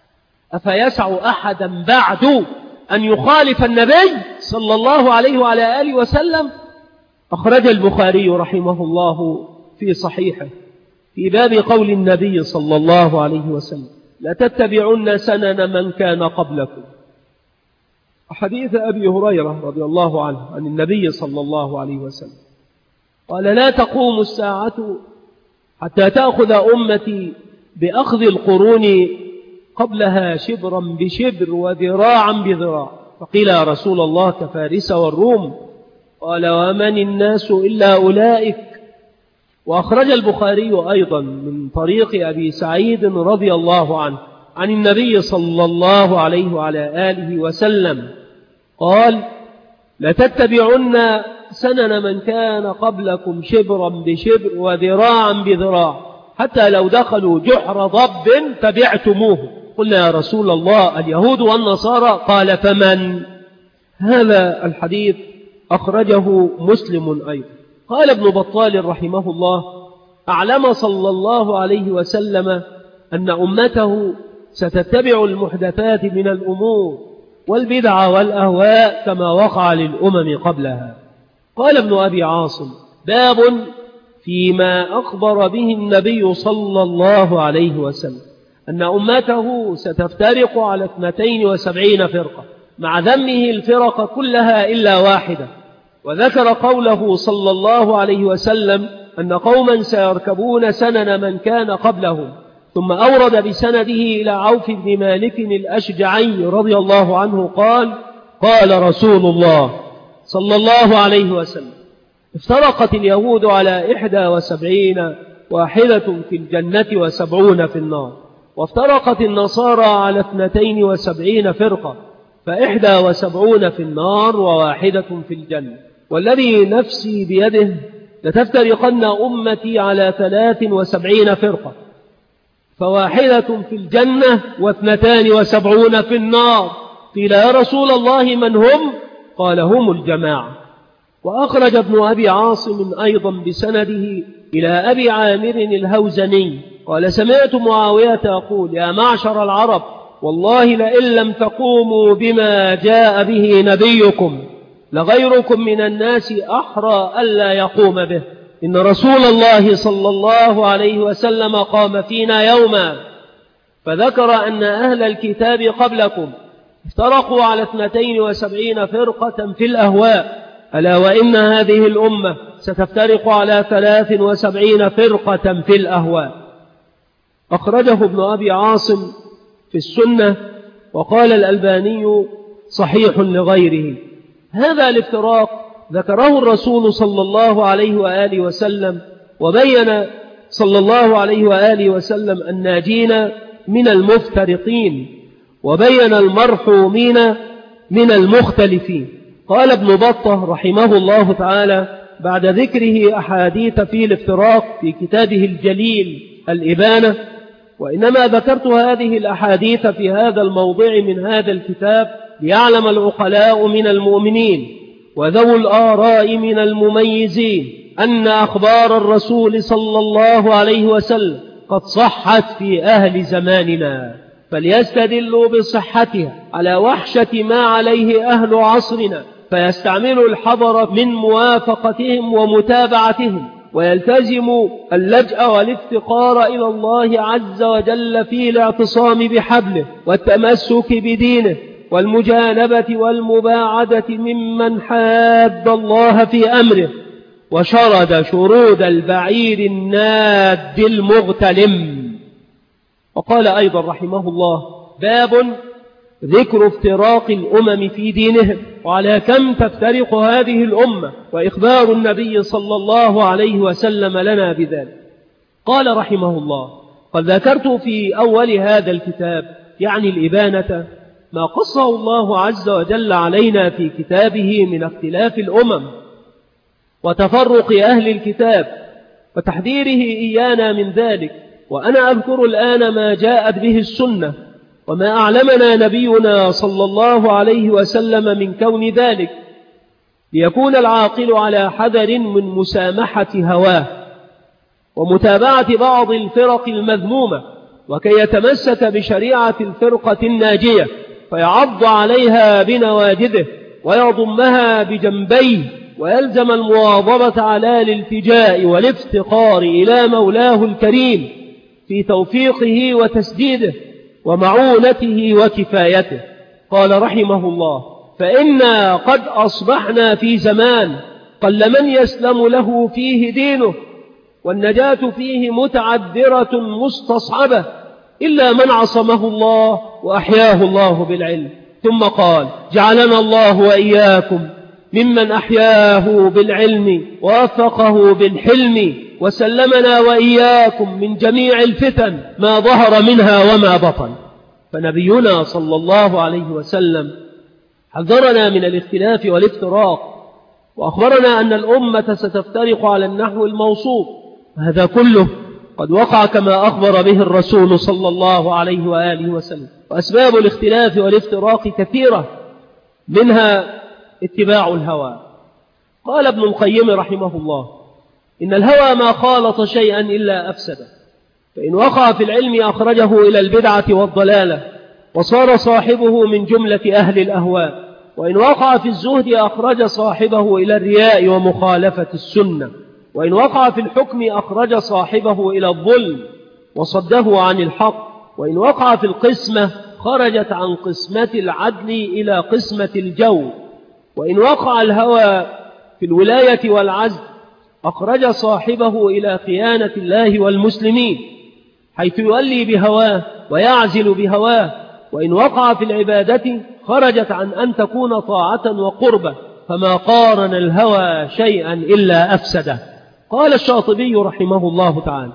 أفيسع أحدا بعد أن يخالف النبي صلى الله عليه وعلى آله وسلم؟ أخرج البخاري رحمه الله في صحيحه في باب قول النبي صلى الله عليه وسلم: لتتبعن سنن من كان قبلكم، حديث أبي هريرة رضي الله عنه عن النبي صلى الله عليه وسلم قال: لا تقوم الساعة حتى تأخذ أمتي بأخذ القرون قبلها شبرا بشبر وذراعا بذراع. فقيل: يا رسول الله كفارس والروم؟ قال: ومن الناس إلا أولئك. وأخرج البخاري أيضا من طريق أبي سعيد رضي الله عنه عن النبي صلى الله عليه وعلى آله وسلم قال: لتتبعن سنن من كان قبلكم شبرا بشبر وذراعا بذراع، حتى لو دخلوا جحر ضب تبعتموه. قلنا: يا رسول الله اليهود والنصارى؟ قال: فمن؟ هذا الحديث أخرجه مسلم أيضا. قال ابن بطال رحمه الله: أعلم صلى الله عليه وسلم أن أمته ستتبع المحدثات من الأمور والبدع والأهواء كما وقع للأمم قبلها. قال ابن أبي عاصم: باب فيما أخبر به النبي صلى الله عليه وسلم أن أمته ستفترق على اثنتين وسبعين فرقة، مع ذمه الفرق كلها إلا واحدة، وذكر قوله صلى الله عليه وسلم أن قوما سيركبون سنن من كان قبلهم، ثم أورد بسنده إلى عوف بن مالك الأشجعي رضي الله عنه قال: قال رسول الله صلى الله عليه وسلم: افترقت اليهود على إحدى وسبعين، واحدة في الجنة وسبعون في النار، وافترقت النصارى على اثنتين وسبعين فرقة، فإحدى وسبعون في النار وواحدة في الجنة، والذي نفسي بيده لتفترقن أمتي على ثلاث وسبعين فرقة، فواحدة في الجنة واثنتان وسبعون في النار. قيل: يا رسول الله من هم؟ قال: هم الجماعة. وأخرج ابن أبي عاصم أيضا بسنده إلى أبي عامر الهوزني قال: سمعت معاوية يقول: يا معشر العرب، والله لئن لم تقوموا بما جاء به نبيكم لغيركم من الناس أحرى ألا يقوم به. إن رسول الله صلى الله عليه وسلم قام فينا يوما فذكر أن أهل الكتاب قبلكم افترقوا على اثنتين وسبعين فرقة في الأهواء، ألا وإن هذه الأمة ستفترق على ثلاث وسبعين فرقة في الأهواء. أخرجه ابن أبي عاصم في السنة، وقال الألباني صحيح لغيره. هذا الافتراق ذكره الرسول صلى الله عليه وآله وسلم، وبين صلى الله عليه وآله وسلم الناجين من المفترقين، وبين المرحومين من المختلفين. قال ابن بطة رحمه الله تعالى بعد ذكره أحاديث في الافتراق في كتابه الجليل الإبانة: وإنما ذكرت هذه الأحاديث في هذا الموضع من هذا الكتاب ليعلم العقلاء من المؤمنين وذو الآراء من المميزين أن أخبار الرسول صلى الله عليه وسلم قد صحت في أهل زماننا، فليستدلوا بصحتها على وحشة ما عليه أهل عصرنا، فيستعملوا الحذر من موافقتهم ومتابعتهم، ويلتزموا اللجأ والافتقار إلى الله عز وجل في الاعتصام بحبله والتمسك بدينه والمجانبة والمباعدة ممن حاد الله في أمره، وشرد شرود البعير الناد المغتلم. وقال أيضا رحمه الله: باب ذكر افتراق الأمم في دينهم، وعلى كم تفترق هذه الأمة، وإخبار النبي صلى الله عليه وسلم لنا بذلك. قال رحمه الله: قد ذكرت في أول هذا الكتاب يعني الإبانة ما قصه الله عز وجل علينا في كتابه من اختلاف الأمم وتفرق أهل الكتاب وتحذيره إيانا من ذلك. وأنا أذكر الآن ما جاءت به السنة وما أعلمنا نبينا صلى الله عليه وسلم من كون ذلك، ليكون العاقل على حذر من مسامحة هواه ومتابعة بعض الفرق المذمومة، وكي يتمسك بشريعة الفرقة الناجية فيعض عليها بنواجذه ويضمها بجنبيه، ويلزم المواظبة على الالتجاء والافتقار إلى مولاه الكريم في توفيقه وتسديده ومعونته وكفايته. قال رحمه الله: فإنا قد أصبحنا في زمان قل من يسلم له فيه دينه، والنجاة فيه متعذرة مستصعبة إلا من عصمه الله وأحياه الله بالعلم. ثم قال: جعلنا الله وإياكم ممن أحياه بالعلم ووفقه بالحلم، وسلمنا وإياكم من جميع الفتن ما ظهر منها وما بطن. فنبينا صلى الله عليه وسلم حذرنا من الاختلاف والافتراق، وأخبرنا أن الأمة ستفترق على النحو الموصوف، وهذا كله قد وقع كما أخبر به الرسول صلى الله عليه وآله وسلم. وأسباب الاختلاف والافتراق كثيرة، منها اتباع الهوى. قال ابن القيم رحمه الله: إن الهوى ما خالط شيئا إلا أفسده، فإن وقع في العلم أخرجه إلى البدعة والضلالة وصار صاحبه من جملة أهل الأهواء، وإن وقع في الزهد أخرج صاحبه إلى الرياء ومخالفة السنة، وإن وقع في الحكم أخرج صاحبه إلى الظلم وصده عن الحق، وإن وقع في القسمة خرجت عن قسمة العدل إلى قسمة الجور، وإن وقع الهوى في الولاية والعزل أخرج صاحبه إلى خيانة الله والمسلمين، حيث يولي بهواه ويعزل بهواه. وإن وقع في العبادة خرجت عن أن تكون طاعة وقربة، فما قارن الهوى شيئا إلا أفسده. قال الشاطبي رحمه الله تعالى: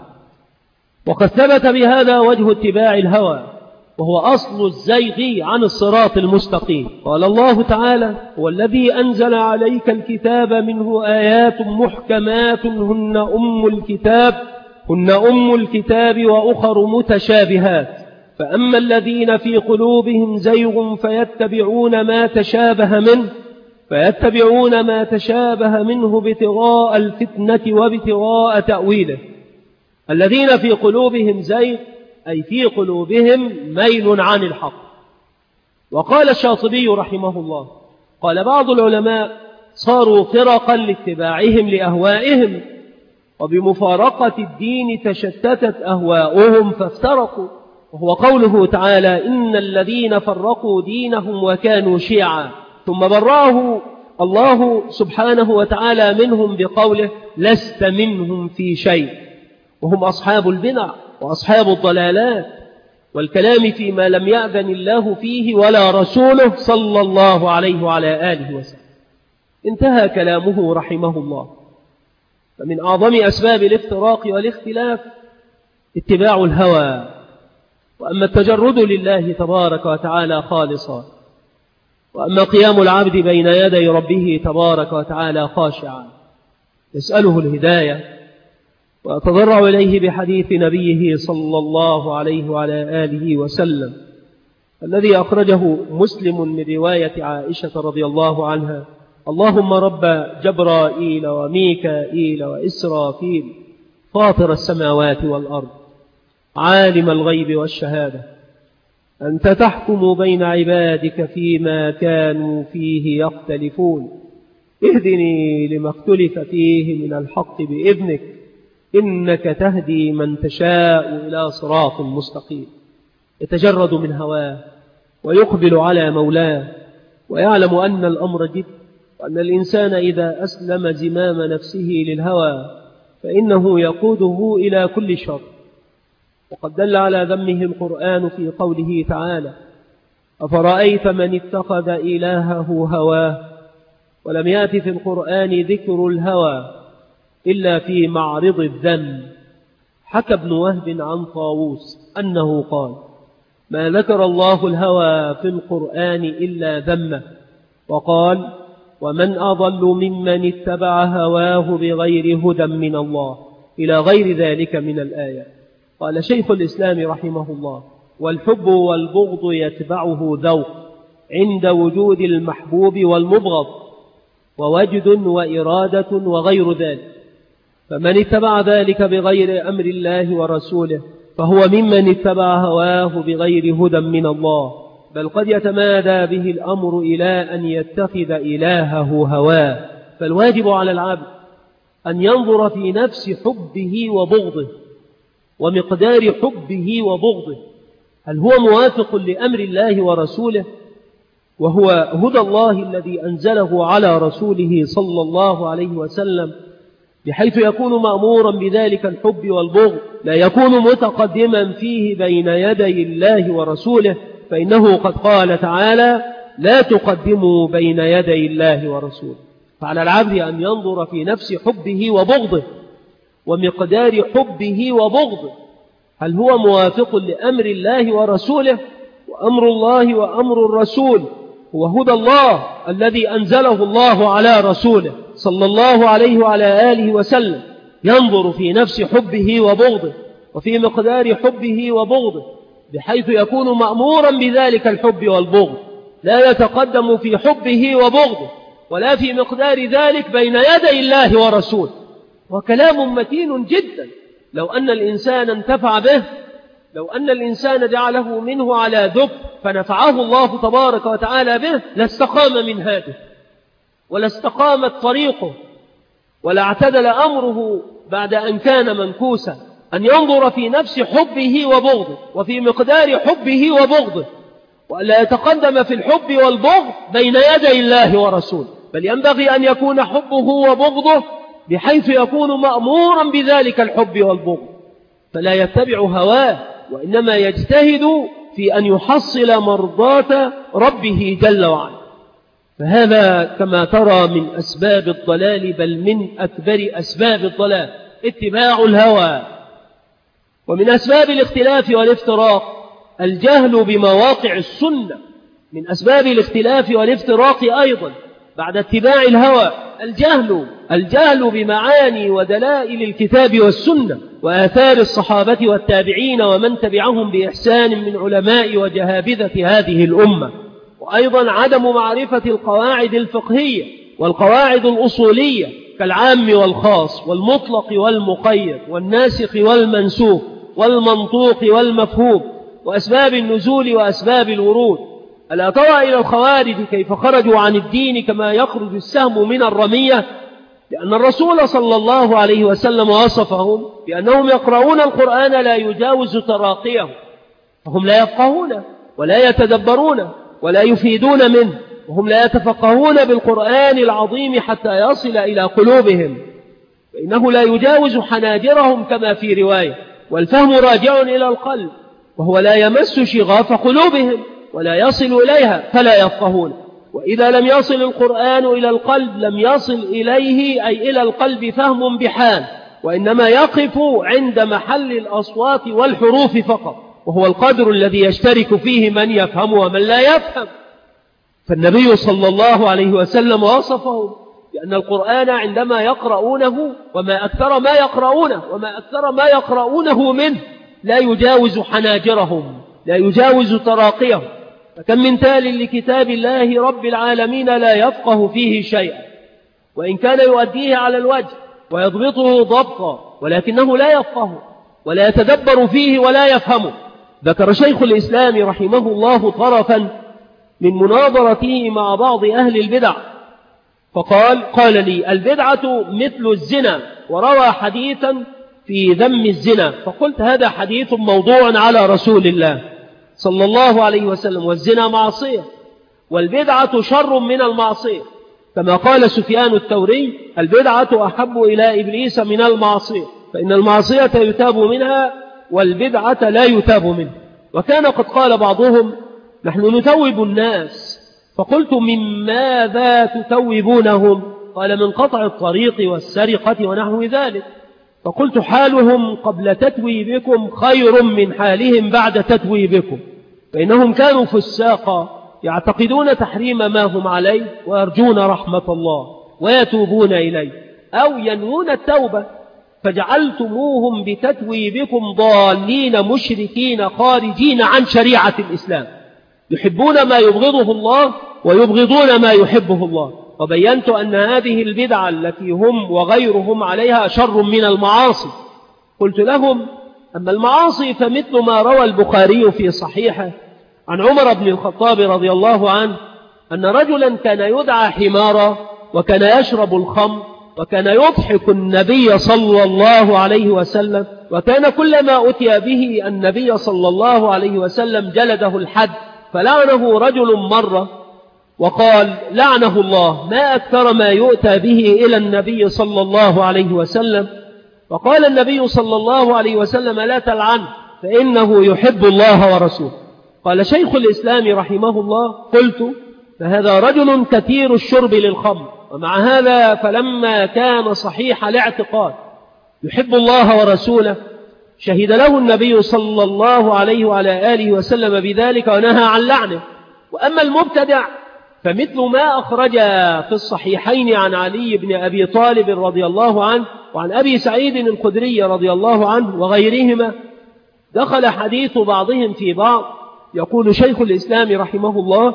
وقد ثبت بهذا وجه اتباع الهوى، وهو أصل الزيغ عن الصراط المستقيم. قال الله تعالى: هو الذي أنزل عليك الكتاب منه آيات محكمات هن أم الكتاب هن أم الكتاب وأخر متشابهات، فأما الذين في قلوبهم زيغ فيتبعون ما تشابه منه فيتبعون ما تشابه منه ابتغاء الفتنة وابتغاء تأويله. الذين في قلوبهم زيغ أي في قلوبهم ميل عن الحق. وقال الشاطبي رحمه الله: قال بعض العلماء: صاروا فرقا لاتباعهم لأهوائهم، وبمفارقة الدين تشتتت أهواؤهم فافترقوا. وهو قوله تعالى: إن الذين فرقوا دينهم وكانوا شيعا، ثم براه الله سبحانه وتعالى منهم بقوله لست منهم في شيء، وهم أصحاب البدع وأصحاب الضلالات والكلام فيما لم يأذن الله فيه ولا رسوله صلى الله عليه وعلى آله وسلم. انتهى كلامه رحمه الله. فمن أعظم أسباب الافتراق والاختلاف اتباع الهوى، وأما التجرد لله تبارك وتعالى خالصا، وأما قيام العبد بين يدي ربه تبارك وتعالى خاشعا يسأله الهداية ويتضرع إليه بحديث نبيه صلى الله عليه وعلى آله وسلم الذي أخرجه مسلم من رواية عائشة رضي الله عنها: اللهم رب جبرائيل وميكائيل وإسرافيل فاطر السماوات والأرض عالم الغيب والشهادة، أنت تحكم بين عبادك فيما كانوا فيه يختلفون، اهدني لما اختلف فيه من الحق بإذنك، إنك تهدي من تشاء إلى صراط مستقيم. يتجرد من هواه ويقبل على مولاه، ويعلم أن الأمر جد، وأن الإنسان إذا أسلم زمام نفسه للهوى فإنه يقوده إلى كل شر. وقد دل على ذمه القرآن في قوله تعالى: أفرأيت من اتخذ إلهه هواه. ولم يأتي في القرآن ذكر الهوى إلا في معرض الذم. حكى ابن وهب عن طاووس أنه قال: ما ذكر الله الهوى في القرآن إلا ذمه، وقال: ومن أضل ممن اتبع هواه بغير هدى من الله، إلى غير ذلك من الآية. قال شيخ الإسلام رحمه الله: والحب والبغض يتبعه ذوق عند وجود المحبوب والمبغض، ووجد وإرادة وغير ذلك. فمن اتبع ذلك بغير أمر الله ورسوله فهو ممن اتبع هواه بغير هدى من الله، بل قد يتمادى به الأمر إلى أن يتخذ إلهه هواه. فالواجب على العبد أن ينظر في نفس حبه وبغضه ومقدار حبه وبغضه، هل هو موافق لأمر الله ورسوله، وهو هدى الله الذي أنزله على رسوله صلى الله عليه وسلم، بحيث يكون مأمورا بذلك الحب والبغض، لا يكون متقدما فيه بين يدي الله ورسوله، فإنه قد قال تعالى: لا تقدموا بين يدي الله ورسوله. فعلى العبد أن ينظر في نفس حبه وبغضه ومقدار حبه وبغضه، هل هو موافق لأمر الله ورسوله، وأمر الله وأمر الرسول هو هدى الله الذي أنزله الله على رسوله صلى الله عليه وعلى آله وسلم. ينظر في نفس حبه وبغضه وفي مقدار حبه وبغضه، بحيث يكون مأمورا بذلك الحب والبغض، لا يتقدم في حبه وبغضه ولا في مقدار ذلك بين يدي الله ورسوله. وكلام متين جدا، لو أن الإنسان انتفع به، لو أن الإنسان جعله منه على ذب فنفعه الله تبارك وتعالى به، لاستقام منهاجه ولا استقامت طريقه ولا اعتدل أمره بعد أن كان منكوسا. أن ينظر في نفس حبه وبغضه وفي مقدار حبه وبغضه، ولا يتقدم في الحب والبغض بين يدي الله ورسوله، بل ينبغي أن يكون حبه وبغضه بحيث يكون مأمورا بذلك الحب والبغض، فلا يتبع هواه، وإنما يجتهد في أن يحصل مرضاة ربه جل وعلا. فهذا كما ترى من أسباب الضلال، بل من أكبر أسباب الضلال اتباع الهوى. ومن أسباب الاختلاف والافتراق الجهل بمواقع السنة. من أسباب الاختلاف والافتراق أيضا بعد اتباع الهوى الجهل الجهل بمعاني ودلائل الكتاب والسنة وآثار الصحابة والتابعين ومن تبعهم بإحسان من علماء وجهابذة هذه الأمة. وأيضا عدم معرفة القواعد الفقهية والقواعد الأصولية كالعام والخاص والمطلق والمقيد والناسخ والمنسوخ والمنطوق والمفهوم وأسباب النزول وأسباب الورود. ألا ترى إلى الخوارج كيف خرجوا عن الدين كما يخرج السهم من الرمية؟ لأن الرسول صلى الله عليه وسلم وصفهم بأنهم يقرؤون القرآن لا يجاوز تراقيهم، فهم لا يفقهون ولا يتدبرون ولا يفيدون منه، وهم لا يتفقهون بالقرآن العظيم حتى يصل إلى قلوبهم، فإنه لا يجاوز حناجرهم كما في رواية، والفهم راجع إلى القلب، وهو لا يمس شغاف قلوبهم ولا يصل إليها فلا يفقهون. وإذا لم يصل القرآن إلى القلب لم يصل إليه أي إلى القلب فهم بحال، وإنما يقف عند محل الأصوات والحروف فقط، وهو القدر الذي يشترك فيه من يفهم ومن لا يفهم. فالنبي صلى الله عليه وسلم وصفه بأن القرآن عندما يقرؤونه وما أكثر ما يقرؤونه وما أكثر ما يقرؤونه منه لا يجاوز حناجرهم، لا يجاوز تراقيهم. فكم من تال لكتاب الله رب العالمين لا يفقه فيه شيئا، وإن كان يؤديه على الوجه ويضبطه ضبطا، ولكنه لا يفقه ولا يتدبر فيه ولا يفهمه. ذكر شيخ الإسلام رحمه الله طرفا من مناظرته مع بعض أهل البدع فقال: قال لي البدعة مثل الزنا، وروى حديثا في ذم الزنا، فقلت هذا حديث موضوع على رسول الله صلى الله عليه وسلم، والزنا معصية والبدعة شر من المعصية، كما قال سفيان الثوري: البدعة أحب إلى إبليس من المعصية، فإن المعصية يتاب منها والبدعة لا يتاب منها. وكان قد قال بعضهم: نحن نتوب الناس، فقلت: من ماذا تتوبونهم؟ قال: من قطع الطريق والسرقة ونحو ذلك. فقلت: حالهم قبل تتويبكم خير من حالهم بعد تتويبكم، فإنهم كانوا فساقا يعتقدون تحريم ما هم عليه ويرجون رحمة الله ويتوبون إليه أو ينوون التوبة، فجعلتموهم بتتويبكم ضالين مشركين خارجين عن شريعة الإسلام، يحبون ما يبغضه الله ويبغضون ما يحبه الله. وبينت أن هذه البدعة التي هم وغيرهم عليها شر من المعاصي. قلت لهم: أما المعاصي فمثل ما روى البخاري في صحيحه عن عمر بن الخطاب رضي الله عنه أن رجلا كان يدعى حمارا وكان يشرب الخمر وكان يضحك النبي صلى الله عليه وسلم، وكان كلما أتي به النبي صلى الله عليه وسلم جلده الحد، فلعنه رجل مرة وقال: لعنه الله، ما أكثر ما يؤتى به إلى النبي صلى الله عليه وسلم. وقال النبي صلى الله عليه وسلم: لا تلعنه فإنه يحب الله ورسوله. قال شيخ الإسلام رحمه الله: قلت: فهذا رجل كثير الشرب للخمر، ومع هذا فلما كان صحيح الاعتقاد يحب الله ورسوله شهد له النبي صلى الله عليه وعلى آله وسلم بذلك ونهى عن لعنه. وأما المبتدع فمثل ما أخرج في الصحيحين عن علي بن أبي طالب رضي الله عنه وعن أبي سعيد الخدري رضي الله عنه وغيرهما، دخل حديث بعضهم في بعض. يقول شيخ الإسلام رحمه الله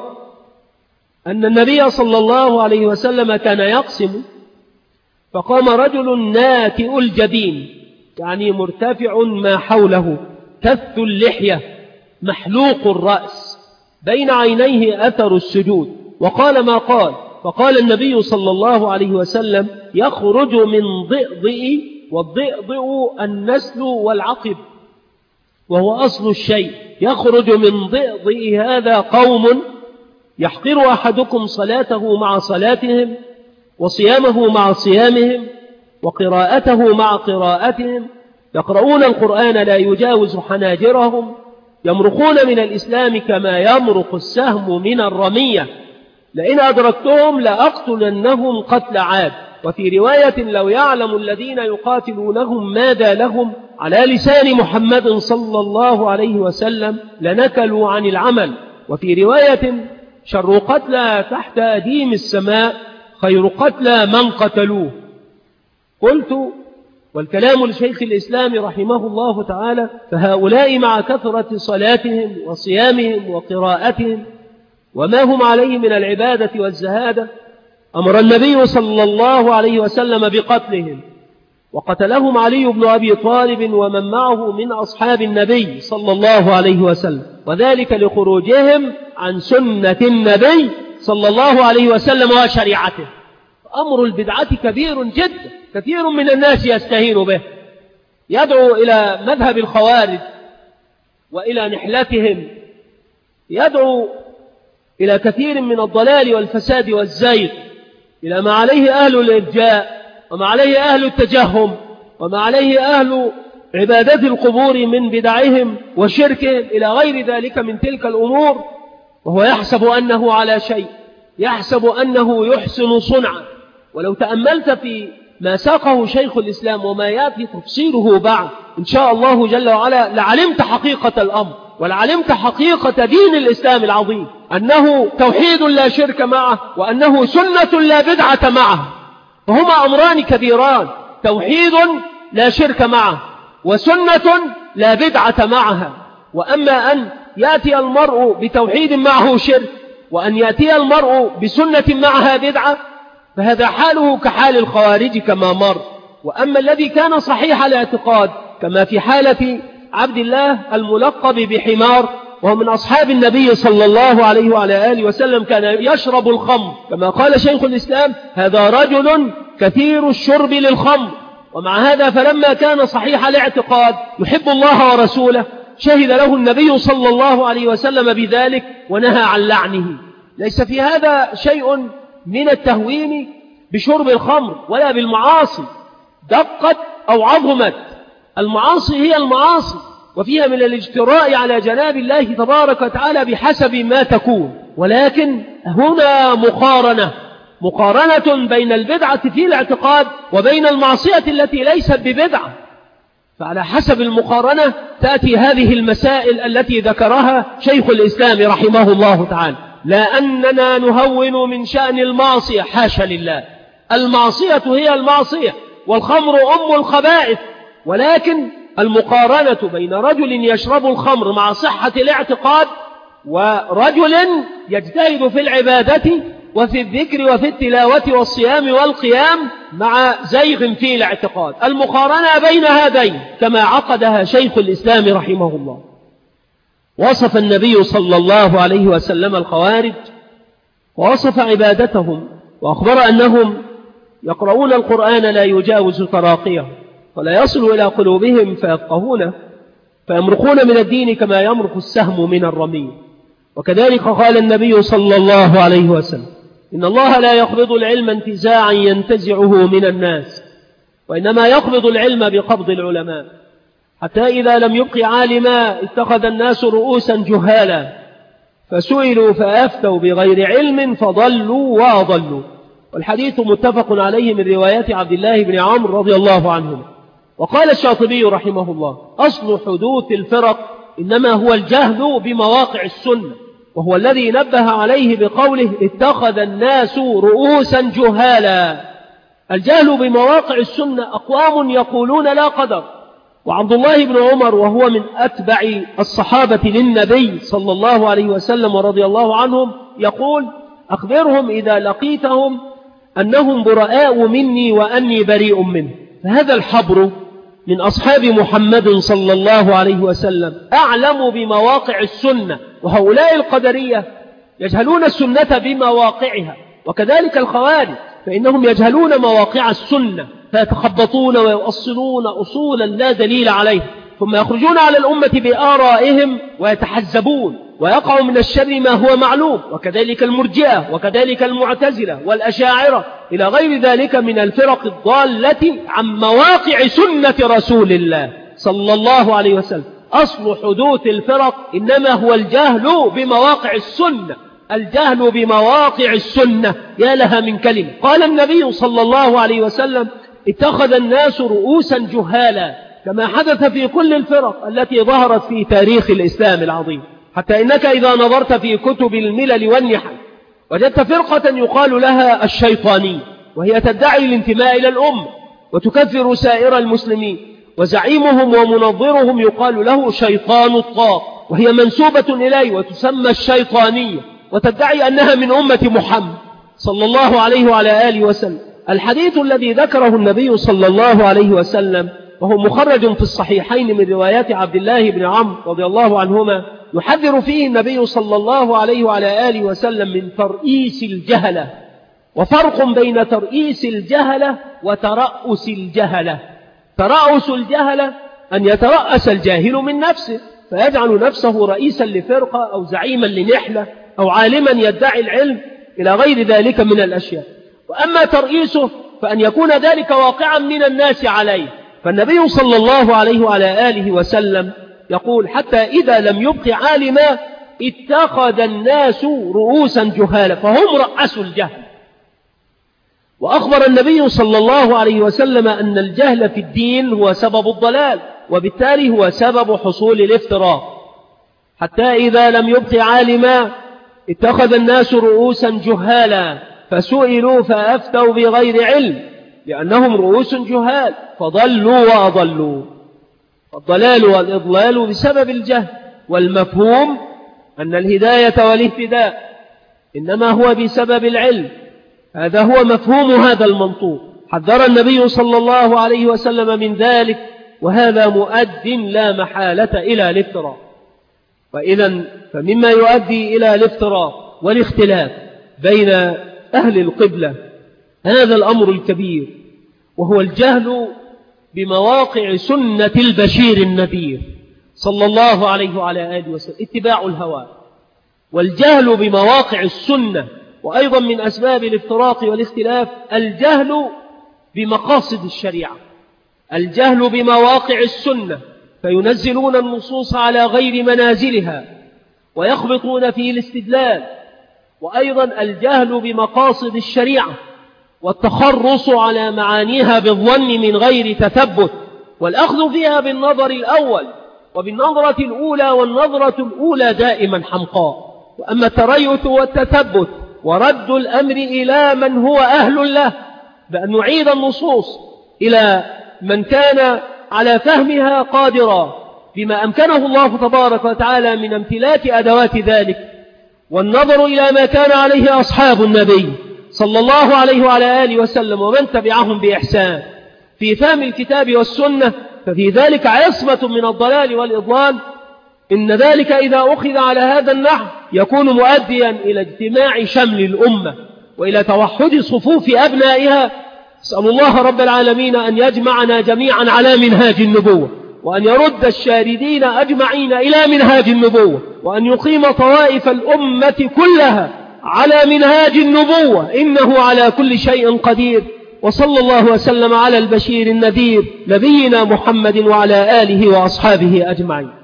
أن النبي صلى الله عليه وسلم كان يقسم، فقام رجل ناتئ الجبين، يعني مرتفع ما حوله، كث اللحية، محلوق الرأس، بين عينيه أثر السجود، وقال ما قال. فقال النبي صلى الله عليه وسلم: يخرج من ضئضئ، والضئضئ النسل والعقب وهو أصل الشيء، يخرج من ضئضئ هذا قوم يحقر أحدكم صلاته مع صلاتهم وصيامه مع صيامهم وقراءته مع قراءتهم، يقرؤون القرآن لا يجاوز حناجرهم، يمرقون من الإسلام كما يمرق السهم من الرمية، لئن أدركتهم لأقتلنهم قتل عاد. وفي رواية: لو يعلم الذين يقاتلونهم ماذا لهم، على لسان محمد صلى الله عليه وسلم لنكلوا عن العمل. وفي رواية: شر قتلى تحت أديم السماء خير قتلى من قتلوه. قلت: والكلام لشيخ الإسلام رحمه الله تعالى: فهؤلاء مع كثرة صلاتهم وصيامهم وقراءتهم وما هم عليه من العبادة والزهادة أمر النبي صلى الله عليه وسلم بقتلهم، وقتلهم علي بن أبي طالب ومن معه من أصحاب النبي صلى الله عليه وسلم، وذلك لخروجهم عن سنة النبي صلى الله عليه وسلم وشريعته. أمر البدعة كبير جدا، كثير من الناس يستهين به، يدعو إلى مذهب الخوارج وإلى نحلتهم، يدعو إلى كثير من الضلال والفساد والزيغ، إلى ما عليه أهل الإرجاء وما عليه أهل التجهم وما عليه أهل عبادة القبور من بدعهم وشركهم إلى غير ذلك من تلك الأمور، وهو يحسب أنه على شيء، يحسب أنه يحسن صنعا. ولو تأملت في ما ساقه شيخ الإسلام وما يأتي تفصيله بعد إن شاء الله جل وعلا لعلمت حقيقة الأمر، ولعلمت حقيقة دين الإسلام العظيم، أنه توحيد لا شرك معه، وأنه سنة لا بدعة معه، فهما أمران كبيران: توحيد لا شرك معه، وسنة لا بدعة معها. وأما أن يأتي المرء بتوحيد معه شرك، وأن يأتي المرء بسنة معها بدعة، فهذا حاله كحال الخوارج كما مر. وأما الذي كان صحيح الاعتقاد كما في حالة عبد الله الملقب بحمار، وهو من أصحاب النبي صلى الله عليه وعلى آله وسلم، كان يشرب الخمر كما قال شيخ الإسلام: هذا رجل كثير الشرب للخمر. ومع هذا فلما كان صحيح الاعتقاد يحب الله ورسوله، شهد له النبي صلى الله عليه وسلم بذلك ونهى عن لعنه. ليس في هذا شيء من التهوين بشرب الخمر ولا بالمعاصي، دقت أو عظمت، المعاصي هي المعاصي، وفيها من الاجتراء على جناب الله تبارك وتعالى بحسب ما تكون. ولكن هنا مقارنة مقارنة بين البدعة في الاعتقاد وبين المعصية التي ليست ببدعة، فعلى حسب المقارنة تأتي هذه المسائل التي ذكرها شيخ الإسلام رحمه الله تعالى. لا أننا نهون من شأن المعصية، حاشا لله، المعصية هي المعصية، والخمر أم الخبائث، ولكن المقارنة بين رجل يشرب الخمر مع صحة الاعتقاد ورجل يجتهد في العبادة وفي الذكر وفي التلاوة والصيام والقيام مع زيغ في الاعتقاد، المقارنة بين هذين كما عقدها شيخ الإسلام رحمه الله. وصف النبي صلى الله عليه وسلم الخوارج ووصف عبادتهم، وأخبر أنهم يقرؤون القرآن لا يجاوز تراقيهم، ولا يصل إلى قلوبهم فيفقهونه، فيمرقون من الدين كما يمرق السهم من الرمي. وكذلك قال النبي صلى الله عليه وسلم: إن الله لا يقبض العلم انتزاعا ينتزعه من الناس، وإنما يقبض العلم بقبض العلماء، حتى إذا لم يبق عالما اتخذ الناس رؤوسا جهالا، فسئلوا فأفتوا بغير علم فضلوا وأضلوا. والحديث متفق عليه من روايات عبد الله بن عمرو رضي الله عنه. وقال الشاطبي رحمه الله: أصل حدوث الفرق إنما هو الجهل بمواقع السنة، وهو الذي نبه عليه بقوله: اتخذ الناس رؤوسا جهالا. الجهل بمواقع السنة أقوام يقولون لا قدر، وعبد الله بن عمر وهو من أتبع الصحابة للنبي صلى الله عليه وسلم ورضي الله عنهم يقول: أخبرهم إذا لقيتهم أنهم براء مني وأني بريء منه. فهذا الحبر من أصحاب محمد صلى الله عليه وسلم أعلم بمواقع السنة، وهؤلاء القدرية يجهلون السنة بمواقعها، وكذلك الخوارج فإنهم يجهلون مواقع السنة فيتخبطون ويؤصلون أصولا لا دليل عليه، ثم يخرجون على الأمة بآرائهم ويتحزبون ويقع من الشر ما هو معلوم. وكذلك المرجئة وكذلك المعتزلة والأشاعرة إلى غير ذلك من الفرق الضالة عن مواقع سنة رسول الله صلى الله عليه وسلم. أصل حدوث الفرق إنما هو الجهل بمواقع السنة، الجهل بمواقع السنة. يا لها من كلمة. قال النبي صلى الله عليه وسلم: اتخذ الناس رؤوسا جهالا، كما حدث في كل الفرق التي ظهرت في تاريخ الإسلام العظيم، حتى إنك إذا نظرت في كتب الملل والنحل وجدت فرقة يقال لها الشيطانية، وهي تدعي الانتماء إلى الأمة وتكفر سائر المسلمين، وزعيمهم ومنظرهم يقال له شيطان الطاق، وهي منسوبة إليه وتسمى الشيطانية، وتدعي أنها من أمة محمد صلى الله عليه وعلى آله وسلم. الحديث الذي ذكره النبي صلى الله عليه وسلم وهو مخرج في الصحيحين من روايات عبد الله بن عمرو رضي الله عنهما، يحذر فيه النبي صلى الله عليه وعلى آله وسلم من ترئيس الجهلة. وفرق بين ترئيس الجهلة وترأس الجهلة. ترأس الجهلة أن يترأس الجاهل من نفسه فيجعل نفسه رئيسا لفرقة أو زعيما لنحلة أو عالما يدعي العلم إلى غير ذلك من الأشياء. وأما ترئيسه فأن يكون ذلك واقعا من الناس عليه. فالنبي صلى الله عليه وعلى آله وسلم يقول حتى إذا لم يبق عالما اتخذ الناس رؤوسا جهالا فهم رأسوا الجهل. وأخبر النبي صلى الله عليه وسلم أن الجهل في الدين هو سبب الضلال، وبالتالي هو سبب حصول الافتراء. حتى إذا لم يبق عالما اتخذ الناس رؤوسا جهالا فسئلوا فأفتوا بغير علم لأنهم رؤوس جهال فضلوا وأضلوا. الضلال والإضلال بسبب الجهل، والمفهوم أن الهداية والاهتداء إنما هو بسبب العلم. هذا هو مفهوم هذا المنطوق. حذر النبي صلى الله عليه وسلم من ذلك، وهذا مؤد لا محالة إلى الافتراء. وإذا فمما يؤدي إلى الافتراء والاختلاف بين أهل القبلة هذا الأمر الكبير، وهو الجهل بمواقع سنة البشير النذير صلى الله عليه وعلى آله وسلم، اتباع الهوى. والجهل بمواقع السنة، وأيضا من أسباب الافتراق والاختلاف الجهل بمقاصد الشريعة، الجهل بمواقع السنة، فينزلون النصوص على غير منازلها ويخبطون في الاستدلال. وأيضا الجهل بمقاصد الشريعة والتخرص على معانيها بالظن من غير تثبت، والأخذ فيها بالنظر الأول وبالنظرة الأولى، والنظرة الأولى دائما حمقاء. وأما التريث والتثبت ورد الأمر إلى من هو أهل له، بأن نعيد النصوص إلى من كان على فهمها قادرا بما أمكنه الله تبارك وتعالى من امتلاك أدوات ذلك، والنظر إلى ما كان عليه أصحاب النبي صلى الله عليه وعلى آله وسلم ومن تبعهم بإحسان في فهم الكتاب والسنة، ففي ذلك عصمة من الضلال والإضلال. إن ذلك إذا أخذ على هذا النحو يكون مؤديا إلى اجتماع شمل الأمة وإلى توحد صفوف أبنائها. أسأل الله رب العالمين أن يجمعنا جميعا على منهاج النبوة، وأن يرد الشاردين أجمعين إلى منهاج النبوة، وأن يقيم طوائف الأمة كلها على منهاج النبوة، إنه على كل شيء قدير. وصلى الله وسلم على البشير النذير نبينا محمد وعلى آله وأصحابه أجمعين.